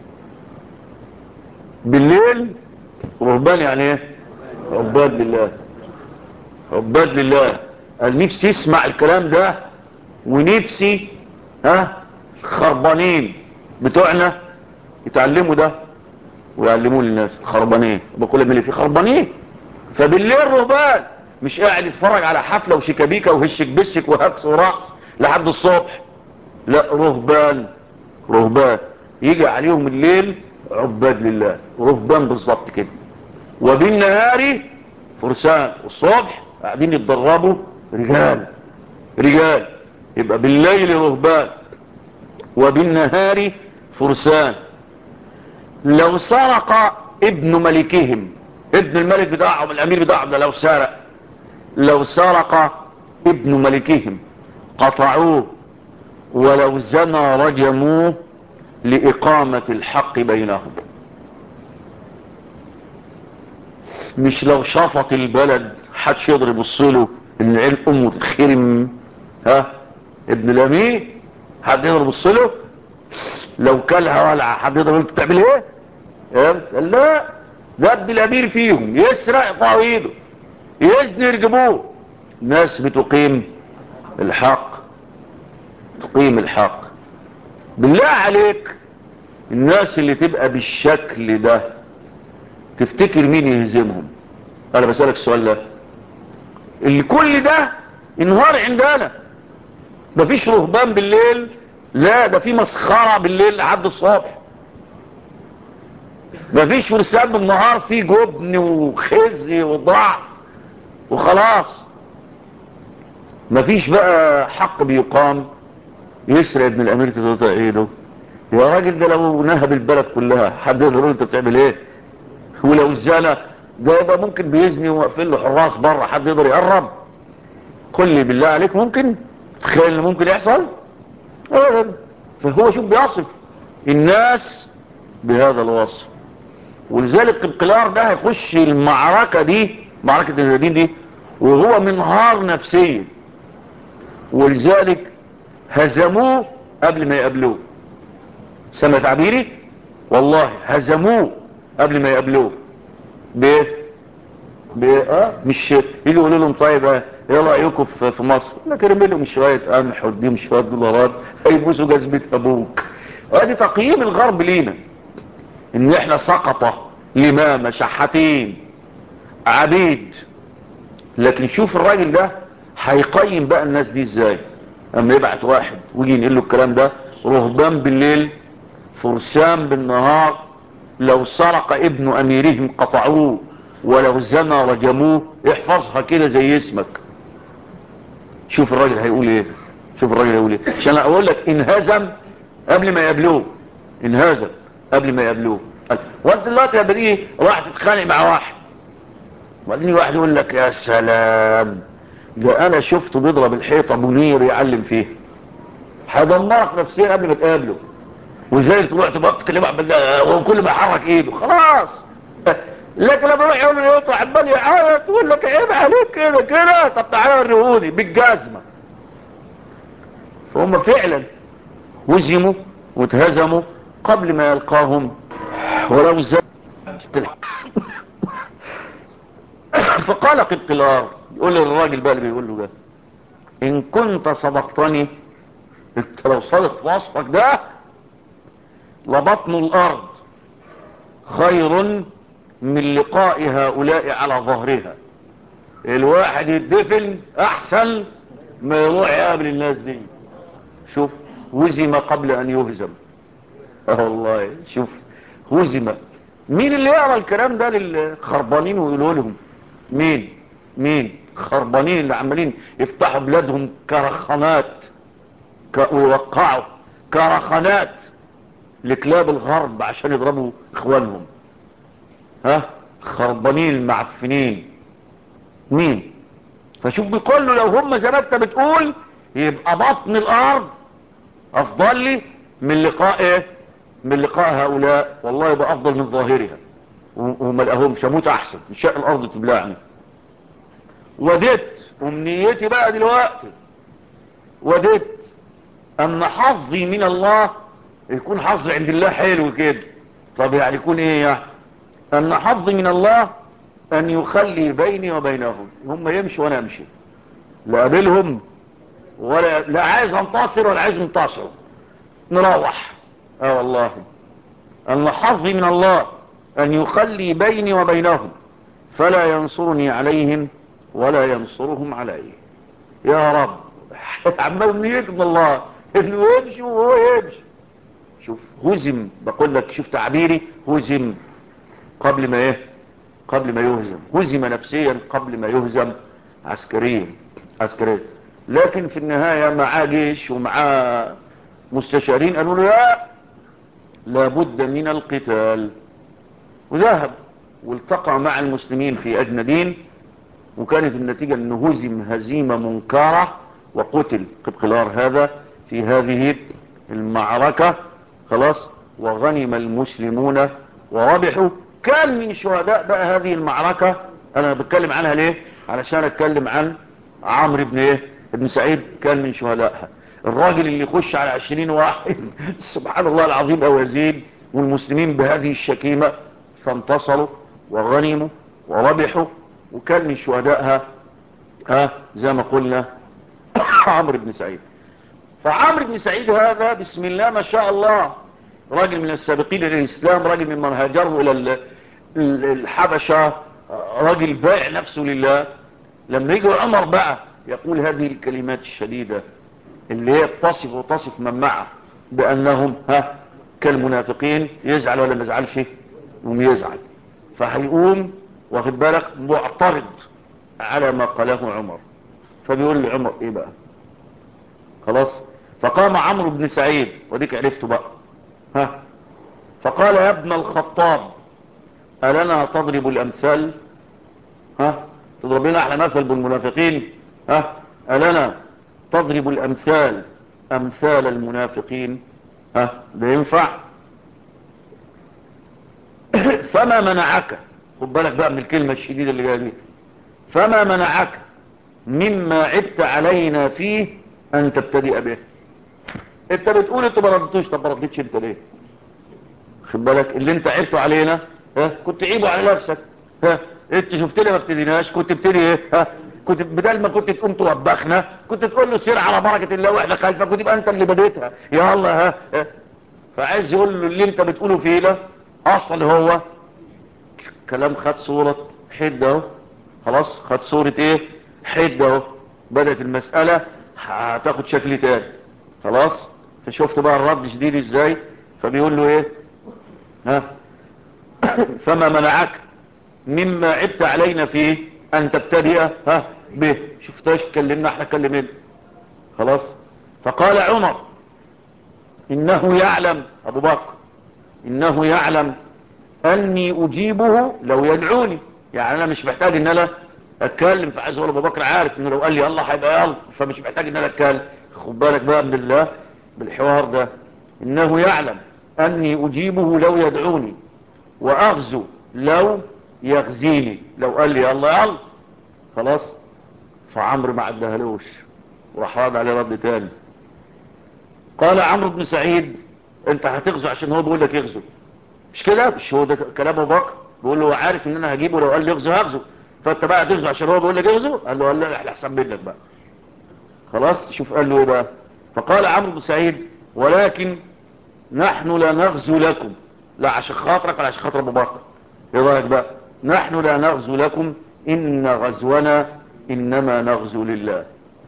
A: بالليل رهبان يعني ايه؟ عباد لله، عباد لله. قال نفسي يسمع الكلام ده، ونفسي خربانين بتوعنا يتعلموا ده ويعلموه للناس. خربانين، بقول لك اللي فيه خربانين. فبالليل رهبان، مش قاعد يتفرج على حفلة وشيكابيكا وهشك بشك وهكس ورقص لحد الصبح، لا، رهبان يجي عليهم الليل عباد لله، رهبان بالظبط كده. وبالنهار فرسان، والصبح قاعدين يتدربوا رجال. يبقى بالليل رهبان وبالنهار فرسان. لو سرق ابن ملكهم، ابن الملك بتاعهم الامير بتاعهم ده، لو سرق ابن ملكهم قطعوه، ولو زنى رجموه لإقامة الحق بينهم. مش لو شفط البلد حدش يقدر يبص له ان عين امه تتخرم؟ ها، ابن الامير حد يقدر يبص له؟ لو كلها ولع حد يقدر يقول بتعمل ايه؟ لا، ده ابن الامير فيهم، يسرق يقطعوا ايده، يزني يرجموه. ناس بتقيم الحق، تقيم الحق. بالله عليك الناس اللي تبقى بالشكل ده تفتكر مين يهزمهم؟ انا بسألك السؤال ده. اللي كل ده انهار عندنا، مفيش رهبان بالليل، لا ده في مسخرة بالليل لحد الصبح. مفيش فرسان بالنهار، في جبن وخزي وضعف وخلاص. مفيش بقى حق بيقام. يسرق ابن الامير تقطع ايده؟ يا راجل ده لو نهب البلد كلها حد يقدر يقول انت بتعمل ايه؟ ولو الزنا ده يبقى ممكن بيزني ومقفل له حراس بره، حد يقدر يقرب؟ قل لي بالله عليك، ممكن تخيل اللي ممكن يحصل؟ ابدا. فهو شوف بيصف الناس بهذا الوصف. ولذلك القلار ده هيخش المعركة دي، معركة الدين دي، وهو منهار نفسيا. ولذلك هزموه قبل ما يقابلوه. سمع تعبيري؟ والله هزموه قبل ما يقابلوه. بايه؟ مش يجي يقولوا لهم طيب ايه رايكم في مصر؟ لا، كرمي لهم شويه قمح واديهم شويه دولارات هيبوسوا جزمه ابوك. ادي تقييم الغرب لينا، ان احنا سقطه لمامه شحاتين عبيد. لكن شوف الراجل ده هيقيم بقى الناس دي ازاي اما يبعت واحد ويجي ينقل له الكلام ده. رهبان بالليل، فرسان بالنهار، لو سرق ابن اميرهم قطعوه، ولو زنى رجموه. احفظها كده زي اسمك. شوف الراجل هيقول ايه، شوف الراجل هيقول ايه، عشان اقول لك انهزم قبل ما يقابلوه. انهزم قبل ما يقابلوه. وانت دلوقتي لما تيجي راح تتخانق مع واحد، وبعدين واحد يقول لك يا سلام ده انا شفته بيضرب الحيطه منير يعلم فيه، هيدمرك نفسيا قبل ما تقابله. وازاي تروح تبقى تكلمه وكل ما يحرك ايده خلاص. لكن لما يروح يقول له يطلع عمال يعيط تقول لك عيب عليك كده كده، طب تعالى وريهولي بالجزمه. فهم فعلا هزموا واتهزموا قبل ما يلقاهم ولو زاد. فقال قبقلار، يقول للراجل بقى اللي بيقول له ده، ان كنت صدقتني، انت لو صادق في وصفك ده، لبطن الارض خير من لقاء هؤلاء على ظهرها. الواحد يدفن احسن ما يروح يقابل الناس دي. شوف، هزم قبل ان يهزم. والله شوف، هزم. مين اللي يقرا الكلام ده للخربانين ويقولوا لهم؟ مين خربانين اللي عمالين يفتحوا بلادهم كرخانات ويوقعوا كرخانات لكلاب الغرب عشان يضربوا اخوانهم؟ خربانين المعفنين. مين؟ فشوف بيقول له لو هم زي ما انت بتقول يبقى بطن الارض افضل لي من لقاء ايه؟ من لقاء هؤلاء. والله يبقى افضل من ظاهرها وما لقاهمش، اموت احسن من شاء الارض تبلعني. وددت، امنيتي بقى دلوقتي، وددت ان حظي من الله يكون حظي عند الله حلو كده. طب يعني يكون ايه يعني؟ ان حظي من الله ان يخلي بيني وبينهم، هم يمشوا وانا امشي، لا قابلهم ولا لا عايز انتصر ولا عايز انتصر، نروح. والله ان حظي من الله ان يخلي بيني وبينهم فلا ينصرني عليهم ولا ينصرهم علي. يا رب عمال نيت من الله انه يمشي وهو يمشي. شوف هزم، بقول لك شوف تعبيري، هزم قبل ما ايه؟ قبل ما يهزم. هزم نفسيا قبل ما يهزم عسكريا. لكن في النهاية معاه جيش ومعاه مستشارين قالوا له لا، لابد من القتال. وذهب والتقى مع المسلمين في أجندين، وكانت النتيجة انه هزم هزيمة منكرة وقتل قبقلار هذا في هذه المعركة. خلاص، وغنم المسلمون وربحوا كان من شهداء بقى هذه المعركة. انا بتكلم عنها ليه؟ علشان اتكلم عن عمرو بن ايه ابن سعيد، كان من شهدائها. الراجل اللي يخش على 20 واحد سبحان الله العظيم او يزيد، والمسلمين بهذه الشكيمة فانتصروا وغنموا وربحوا، وكان من شهدائها زي ما قلنا عمرو بن سعيد. فعمرو بن سعيد هذا بسم الله ما شاء الله راجل من السابقين الى الاسلام، راجل ممن هاجروا الى الحبشة، راجل بايع نفسه لله. لما يجي عمر بقى يقول هذه الكلمات الشديدة اللي هي تصف من معه بانهم كالمنافقين، يزعل ولا ما يزعلش؟ يقوم يزعل. فهيقوم واخد بالك معترض على ما قاله عمر، فبيقول لعمر ايه بقى؟ خلاص. فقام عمرو بن سعيد، وديك عرفته بقى، فقال يا ابن الخطاب ألنا تضرب الأمثال؟ تضرب لنا احنا مثل بالمنافقين؟ ألنا تضرب الأمثال أمثال المنافقين؟ ده ينفع؟ فما منعك، خد بالك بقى من الكلمة الشديدة اللي جايه دي، فما منعك مما عبت علينا فيه أن تبتدئ به؟ انت بتقول انت ما ردتوش، طب ما ردتش انت ليه؟ خد بالك اللي انت عبته علينا كنت عيبه على نفسك. انت شفتني ما ابتديناش، كنت ابتدي ايه؟ كنت بدل ما كنت تقوم توبخنا كنت تقول له سير على بركة الله واحنا خلفك، كنت يبقى انت اللي بديتها يا الله. فعايز يقول له اللي انت بتقوله فيه ده اصلا هو كلام خد صورة حدة اهو. خلاص خد صورة ايه؟ حدة اهو. بدأت المسألة هتاخد شكل تاني. خلاص. فشفت بقى الرد شديد ازاي؟ فبيقول له ايه؟ فما منعك مما عبت علينا فيه ان تبتدئ به. شفتاش كلمنا احنا كلمين. خلاص. فقال عمر انه يعلم، ابو بكر انه يعلم اني اجيبه لو يدعوني. يعني انا مش محتاج ان انا اتكلم. فعايز اقول ابو بكر عارف انه لو قال لي الله هيبقى يلا، فمش محتاج ان انا اتكلم. خد بالك بقى من الله بالحوار ده. انه يعلم اني اجيبه لو يدعوني واغزو لو يغزيني. لو قال لي يلا يلا خلاص. فعمرو ما عدهالوش وراح رد عليه رد تاني. قال عمرو بن سعيد انت هتغزو عشان هو بيقول لك اغزو، مش كده؟ مش هو ده كلام ابو بكر؟ بيقول له هو عارف ان انا هجيبه لو قال لي اغزو هغزو، فانت بقى هتغزو عشان هو بيقول لك اغزو؟ قال له لا احنا احسن منك بقى. خلاص. شوف قال له ايه بقى؟ فقال عمرو بن سعيد ولكن نحن لا نغزو لكم. لا عشان خاطرك ولا عشان خاطر ابو بكر. ايه رايك بقى؟ نحن لا نغزو لكم ان غزونا انما نغزو لله.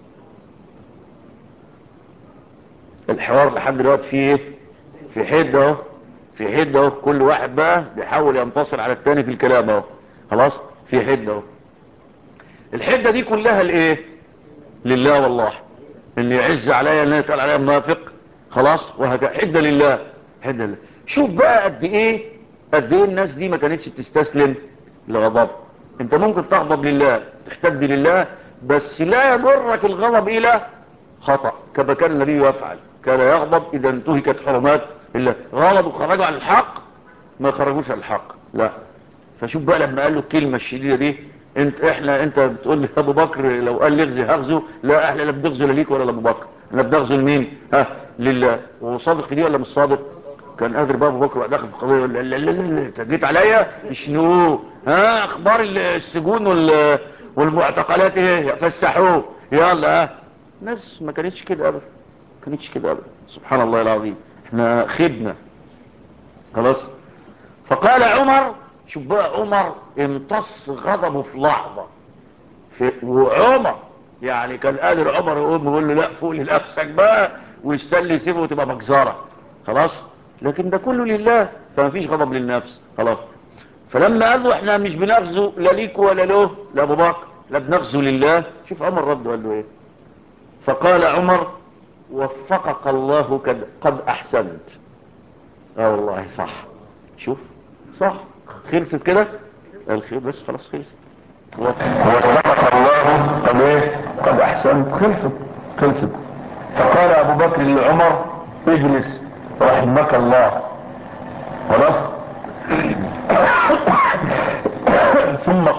A: الحوار لحد دلوقتي فيه ايه؟ في حده اهو، في حده اهو. كل واحد بقى بيحاول ينتصر على التاني في الكلام اهو. خلاص. في حده اهو. الحده دي كلها لايه؟ لله والله. ان يعز عليا ان يتقال عليا منافق خلاص، وهكذا حده لله. حده لله. شوف بقى قد ايه قد ايه الناس دي ما كانتش بتستسلم لغضب. انت ممكن تغضب لله تحتد لله، بس لا يجرك الغضب الى خطأ كما كان النبي يفعل. كان يغضب اذا انتهكت حرمات الله. غضبوا خرجوا عن الحق ما خرجوش عن الحق، لا. فشوف بقى لما قال له الكلمة الشديدة دي، انت بتقول لي ابو بكر لو قال لي اغزي هغزو؟ لا احنا لا بنغزو لا ليك ولا لابو بكر، احنا بنغزو لمين؟ لله. وهو صادق في دي ولا مش صادق؟ كان قادر بقى ابو بكر بقى داخل في قضيه لا لا لا لا انت جيت عليا شنو؟ اخبار السجون والمعتقلات ايه؟ فسحوه يلا. ناس ما كانتش كده ابدا، ما كانتش كده ابدا. سبحان الله العظيم. احنا خدنا. خلاص. فقال عمر، شوف بقى عمر امتص غضبه في لحظة. وعمر يعني كان قادر عمر يقول له لا فوق لنفسك بقى ويستلي يسيبه وتبقى مجزرة. خلاص. لكن ده كله لله فما فيش غضب للنفس. خلاص. فلما قال له احنا مش بنغزو لا ليك ولا له لا ابو بكر، لا بنغزو لله. شوف عمر رد وقال له ايه؟ فقال عمر وفقك الله قد احسنت. والله صح. شوف صح. خلصت كده الخير بس خلاص خلصت. وفقك الله قد ايه؟ قد احسنت. خلصت. فقال ابو بكر لعمر اجلس رحمك الله. خلاص.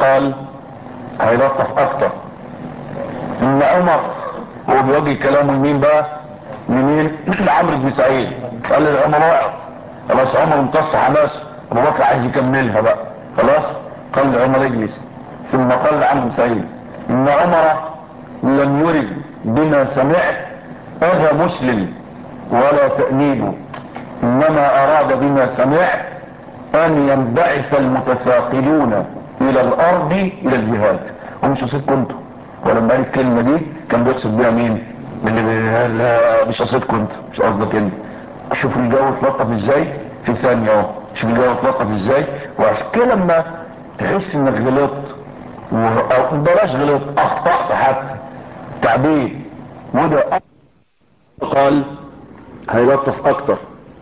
B: قال هيلطف اكتر ان عمر هو بيوجه كلامه لمين بقى؟ لمين؟ لعمرو بن سعيد. قال لعمر اقعد. خلاص عمر امتص حماسه، ابو بكر عايز يكملها بقى. خلاص قال لعمر اجلس. ثم قال لعمرو بن سعيد ان عمر لم يرد بما سمعت اذى مسلم ولا تأنيبه، انما اراد بما سمعت ان ينبعث المتثاقلون الى الارض الى الجهاد. ومش قصدكم انتوا، ولما قال الكلمه دي كان بيقصد بيها مين؟ لا مش قصدكم انتوا، مش قصدك انت. شوف الجو اتلطف ازاي في ثانيه اهو. شوف الجو اتلطف ازاي. وعشان كده لما تحس انك غلطت او بلاش غلط اخطأت حتى تعبير وده قال هيلطف اكتر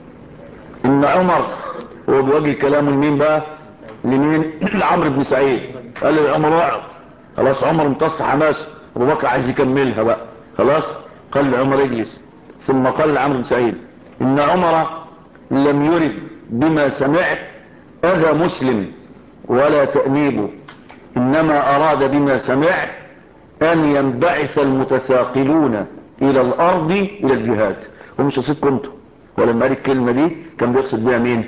B: ان عمر هو بيوجه كلامه لمين بقى؟ لمين؟ لعمرو بن سعيد. قال لعمر اقعد. خلاص عمر امتص حماسه، ابو بكر عايز يكملها بقى. خلاص قال لعمر اجلس. ثم قال لعمرو بن سعيد ان عمر لم يرد بما سمعت اذى مسلم ولا تأنيبه، انما اراد بما سمعت ان ينبعث المتثاقلون الى الارض الى الجهاد. ومش قصدكم انتوا، ولما قال الكلمه دي كان بيقصد بيها مين؟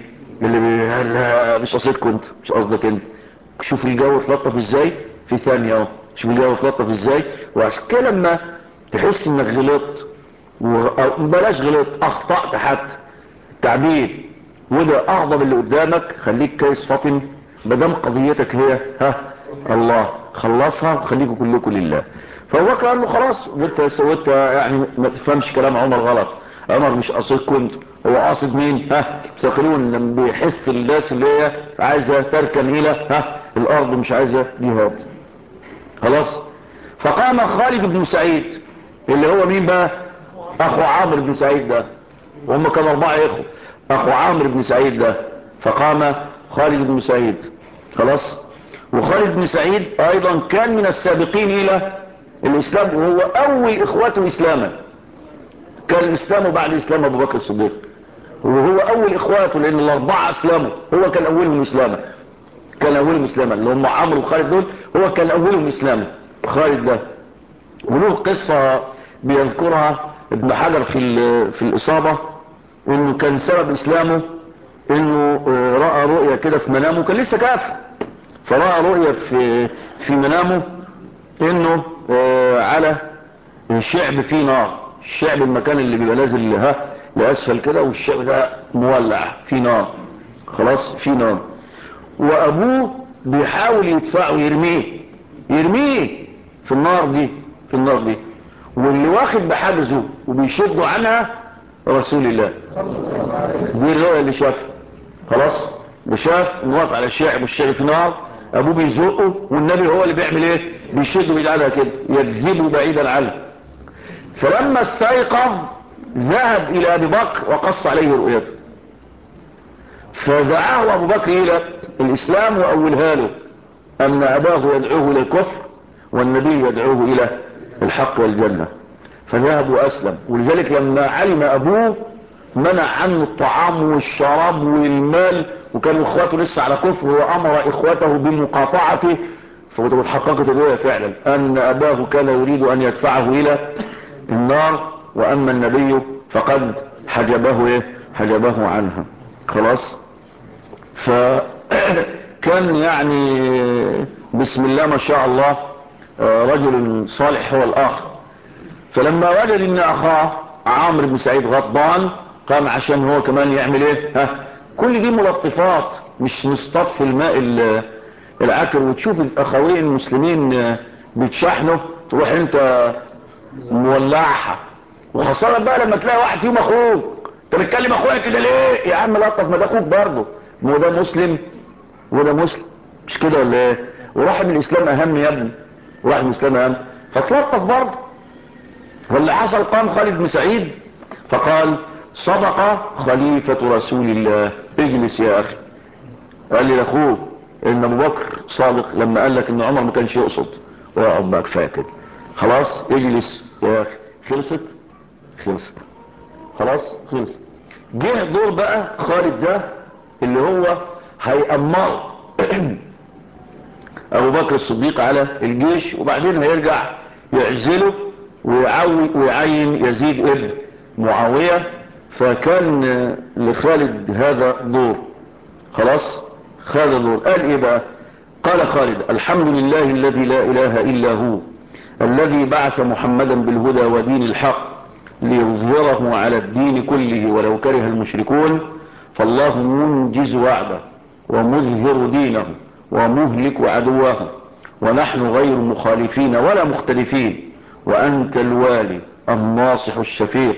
B: لا مش قصدكم انتوا، مش قصدك انت. شوف الجو اتلطف ازاي في ثانيه اهو. شوف الجو اتلطف ازاي. وعشان كده لما تحس انك غلطت او بلاش غلط اخطأت حتى تعبير وده اغضب اللي قدامك، خليك كويس فاطن. مادام قضيتك هي الله خلصها وخليكم كلكم لله. فابو بكر قال له خلاص وانت سويت يعني ما تفهمش كلام عمر غلط. عمر مش قصدكم انتوا، هو قاصد مين؟ تقولون لما بيحث الناس اللي هي عايزه تركن الى الارض مش عايزه جهاد. خلاص فقام خالد بن سعيد اللي هو مين بقى؟ اخو عامر بن سعيد ده، وهم كانوا 4 اخوه. اخو عامر بن سعيد ده فقام خالد بن سعيد. خلاص وخالد بن سعيد ايضا كان من السابقين الى الاسلام، وهو اول اخوته اسلاما. كان الاسلام بعد اسلام ابو بكر الصديق، وهو اول اخواته لان ال4 اسلموا، هو كان اولهم اسلاما. كان اولهم اسلاما اللي هم عمرو وخالد دول، هو كان اولهم اسلاما خالد ده. وله قصة بيذكرها ابن حجر في الاصابة، انه كان سبب اسلامه انه رأى رؤية كده في منامه، كان لسه كافر، فرأى رؤية في منامه انه على شعب فيه نار. الشعب المكان اللي بيبقى نازل لاسفل كده، والشعب ده مولع فيه نار. خلاص فيه نار، وابوه بيحاول يدفعه يرميه في النار دي واللي واخد بحجزه وبيشده عنها رسول الله. دي الرؤية اللي شافها. خلاص وشاف واقف على الشعب والشعب في نار، ابوه بيزقه والنبي هو اللي بيعمل ايه؟ بيشده بيجعلها كده يجذبه بعيدا عنه. فلما استيقظ ذهب الى ابي بكر وقص عليه رؤيته، فدعاه ابو بكر الى الاسلام واولها له ان اباه يدعوه الى الكفر والنبي يدعوه الى الحق والجنة. فذهب واسلم. ولذلك لما علم ابوه منع عنه الطعام والشراب والمال، وكانوا اخواته لسه على كفر، وامر اخوته بمقاطعته. فاتحققت الرؤيا فعلا ان اباه كان يريد ان يدفعه الى النار، واما النبي فقد حجبه عنها. خلاص فكان يعني بسم الله ما شاء الله رجل صالح هو الاخ. فلما وجد ان اخاه عامر بن سعيد غضبان قام عشان هو كمان يعمل ايه؟ كل دي ملطفات، مش نصطاد في الماء العكر وتشوف الاخوين المسلمين بيتشحنوا تروح انت مولعها. وخاصة بقى لما تلاقي واحد فيهم اخوك، انت بتكلم اخويا كده ليه يا عم؟ لطف، ما ده اخوك برضه، ما ده مسلم وده مسلم، مش كده ولا ايه؟ ورحم الاسلام اهم يا ابني، ورحم الاسلام اهم، فتلطف برضه. واللي حصل قام خالد بن سعيد فقال صدق خليفة رسول الله، اجلس يا اخي. قال لي لاخوه ان ابو بكر صادق لما قال لك ان عمر ما كانش يقصد، واقعد بقى كفايه كده. خلاص اجلس يا اخي. خلصت خلاص خلص. جه دور بقى خالد ده اللي هو هيأمره
A: ابو بكر الصديق على الجيش، وبعدين هيرجع يعزله ويعين يزيد ابن معاوية. فكان لخالد هذا دور، خلاص هذا دور. قال ايه بقى؟ قال خالد: الحمد لله الذي لا اله الا هو، الذي بعث محمدا بالهدى ودين الحق ليظهره على الدين كله ولو كره المشركون، فالله منجز وعده ومظهر دينه ومهلك عدوه، ونحن غير مخالفين ولا مختلفين، وأنت الوالي الناصح الشفيق،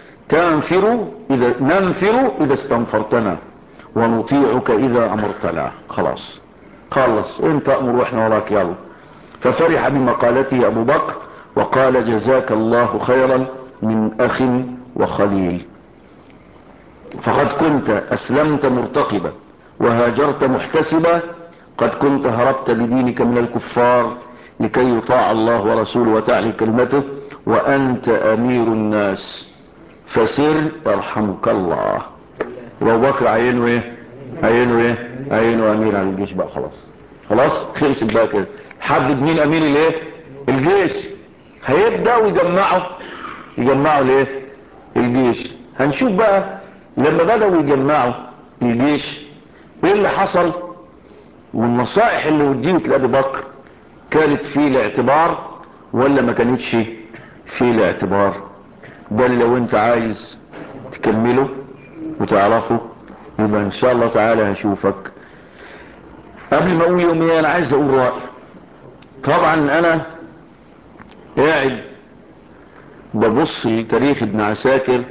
A: ننفر إذا استنفرتنا ونطيعك إذا أمرتنا. خلص انت أمر واحنا وراك يلا. ففرح بمقالته أبو بكر وقال: جزاك الله خيرا من أخ وخليل، فقد كنت أسلمت مرتقبا وهاجرت محتسبا، قد كنت هربت بدينك من الكفار لكي يطاع الله ورسوله وتعلي كلمته، وأنت أمير الناس فسر يرحمك الله. أبو بكر عينه ايه؟ عينه أمير على الجيش بقى. خلاص خلصت بقى كده. حدد مين أمير الايه؟ الجيش. هيبدأ يجمعوا ليه؟ الجيش. هنشوف بقى لما بدأوا يجمعوا الجيش ايه اللي حصل، والنصائح اللي وديت لأبي بكر كانت في الاعتبار ولا ما كانتش في الاعتبار. ده اللي لو انت عايز تكمله وتعرفه يبقى ان شاء الله تعالى هشوفك. قبل ما اقول يوم ايه انا عايز اقول رأي. طبعا انا قاعد ببص لتاريخ ابن عساكر،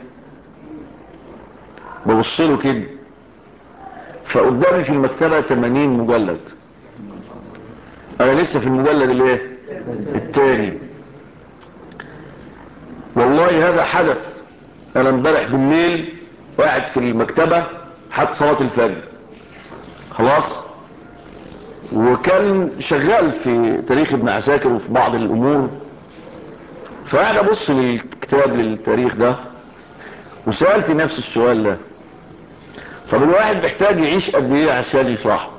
A: ببص له كده، فقدامي في المكتبة 80 مجلد. انا لسه في المجلد الايه؟ الثاني. والله هذا حدث. انا امبارح بالليل قاعد في المكتبة حتى صلاة الفجر، خلاص، وكان شغال في تاريخ ابن عساكر وفي بعض الامور، فقاعد ابص للكتاب للتاريخ ده وسألت نفس السؤال ده. طب الواحد محتاج يعيش قد ايه عشان يصلح؟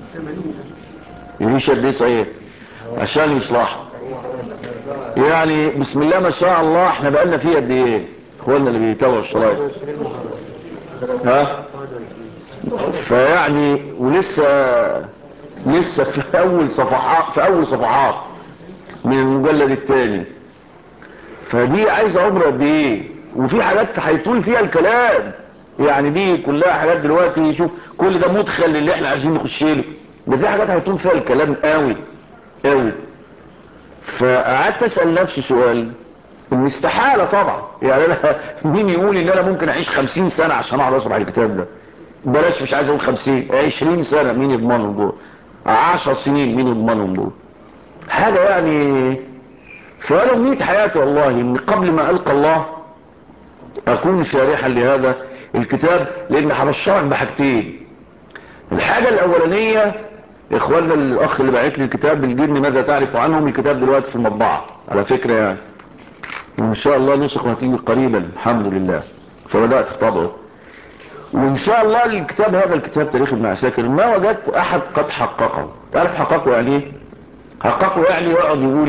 A: يعيش قد ايه صحيح عشان يصلح؟ يعني بسم الله ما شاء الله احنا بقالنا فيه قد ايه اخواننا اللي بيتابعوا الشرايط؟ ها؟ فيعني لسه في اول صفحات من المجلد الثاني. فدي عايزه عمر قد ايه؟ وفي حاجات هيطول فيها الكلام، يعني دي كلها حاجات دلوقتي شوف كل ده مدخل اللي احنا عايزين نخش له، ده في حاجات هيطول فيها الكلام قوي. فقعدت اسال نفسي سؤال، ان استحاله طبعا، يعني انا مين يقول ان انا ممكن اعيش 50 سنه عشان اقعد اشرح الكتاب ده؟ بلاش، مش عايز اقول 50، 20 سنه مين يضمنهم دول؟ 10 سنين مين يضمنهم دول؟ حاجه يعني. فانا امنيت حياتي والله ان قبل ما القى الله اكون شارحا لهذا الكتاب، لان هبشرك بحاجتين. الحاجه الاولانيه اخواننا الاخ اللي باعت لي الكتاب بالجن ماذا تعرف عنهم، الكتاب دلوقتي في المطبعه على فكره يعني، وان شاء الله نسخ هتيجي قريبا الحمد لله، فبدات في طبعه. وان شاء الله الكتاب هذا الكتاب تاريخ ابن عساكر ما وجدت احد قد حققه. تعرف حققه يعني ايه؟ حققه يعني يقعد يقول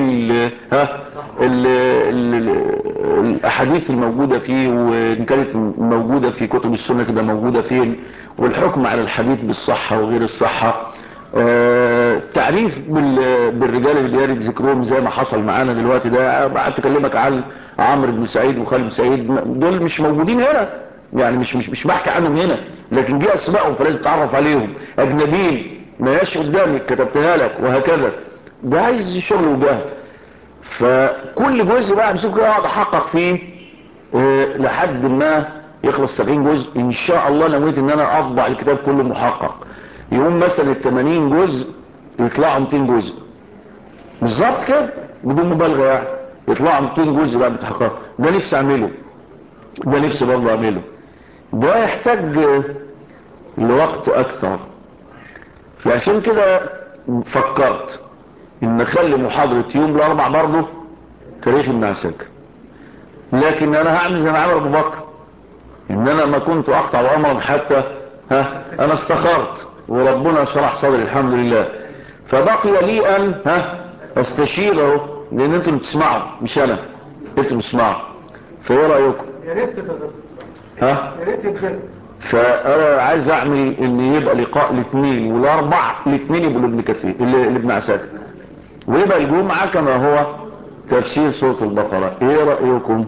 A: الاحاديث الموجودة فيه، وان كانت موجودة في كتب السنة تبقى موجودة فين، والحكم على الحديث بالصحة وغير الصحة، تعريف بالرجال اللي بيرد ذكرهم زي ما حصل معانا دلوقتي ده. بعد تكلمك عن عمرو بن سعيد وخالد بن سعيد، دول مش موجودين هنا، يعني مش بحكي عنهم هنا، لكن دي اسمائهم فلازم تعرف عليهم. اجنبيين ما ياش قدامك كتبتها لك وهكذا. ده عايز شغل وجهد. فكل جزء بقى امسكه كده اقعد احقق فيه لحد ما يخلص 70 جزء ان شاء الله. نويت ان انا اطبع الكتاب كله محقق. يوم مثلا ال 80 جزء يطلعوا 200 جزء بالظبط كده بدون مبالغه، يعني يطلعوا 200 جزء بقى متحقق. ده نفسي اعمله، ده نفسي برضه اعمله. ده يحتاج لوقت اكثر. فعشان كده فكرت ان اخلي محاضرة يوم الاربع برضه تاريخ ابن عساكر، لكن انا هعمل زي ما عمل ابو بكر، ان انا ما كنت اقطع امرا حتى انا استخرت وربنا شرح صدري الحمد لله.
B: فبقي لي ان استشيره، لان انتوا اللي بتسمعوا مش انا، انتوا اللي بتسمعوا. فايه رايكم؟
C: يا ريت تقدر. يا ريت تقدر.
B: فانا عايز اعمل ان يبقى لقاء الاثنين والاربع، الاثنين يبقوا لابن كثير لابن عساكر، ويبقى الجمعة كما هو تفسير سورة البقرة. ايه رأيكم؟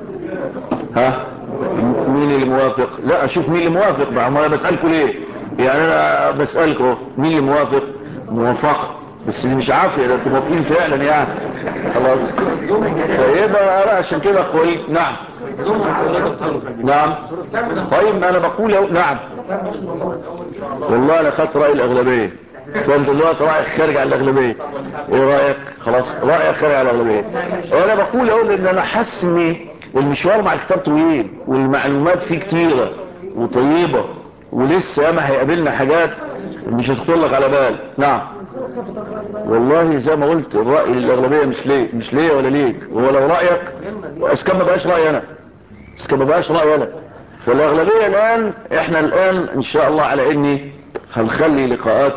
B: مين اللي موافق؟ لا اشوف مين اللي موافق بقى، ما انا بسألكم ليه؟ يعني انا بسألكم مين اللي موافق؟ موافقة، بس اللي مش عافية ده انتوا موافقين فعلا يعني. خلاص فيبقى انا عشان كده قلت نعم. نعم طيب انا بقول نعم. والله انا خدت رأي الاغلبية، فانت دلوقتي رأيك خارج على الاغلبية. ايه رأيك؟ خلاص رأيك خارج على الاغلبية. وانا بقول ان انا حاسس ان المشوار مع الكتاب طويل والمعلومات فيه كتيرة وطيبة، ولسه ياما هيقابلنا حاجات مش هتخطر لك على بال. نعم والله زي ما قلت الرأي للاغلبية، مش ليه ولا ليك. ولو رأيك اسكن ما بقاش رأي انا، اسكن ما بقاش رأي انا. فالاغلبية الان احنا الان ان شاء الله على اني هنخلي لقاءات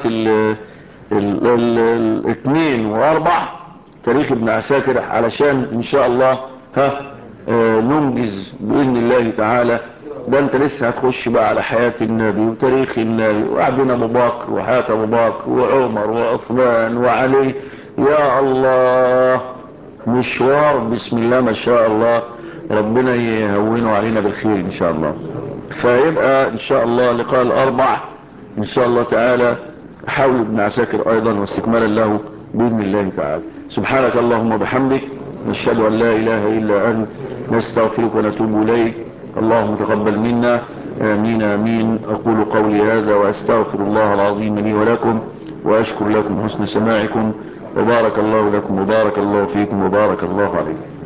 B: الاثنين واربع تاريخ ابن عساكر، علشان ان شاء الله ننجز باذن الله تعالى. ده انت لسه هتخش بقى على حياة النبي وتاريخ النبي وعبدنا ابو بكر وحياة ابو بكر وعمر وعثمان وعلي. يا الله مشوار بسم الله ما شاء الله، ربنا يهونه علينا بالخير ان شاء الله. فيبقى ان شاء الله لقاء الاربع ان شاء الله تعالى حول ابن عساكر ايضا واستكمالا له باذن الله تعالى. سبحانك اللهم وبحمدك، نشهد ان لا اله الا انت، نستغفرك ونتوب اليك. اللهم تقبل منا، امين امين. اقول قولي هذا واستغفر الله العظيم لي ولكم، واشكر لكم حسن سماعكم، وبارك الله لكم وبارك الله فيكم وبارك الله عليكم.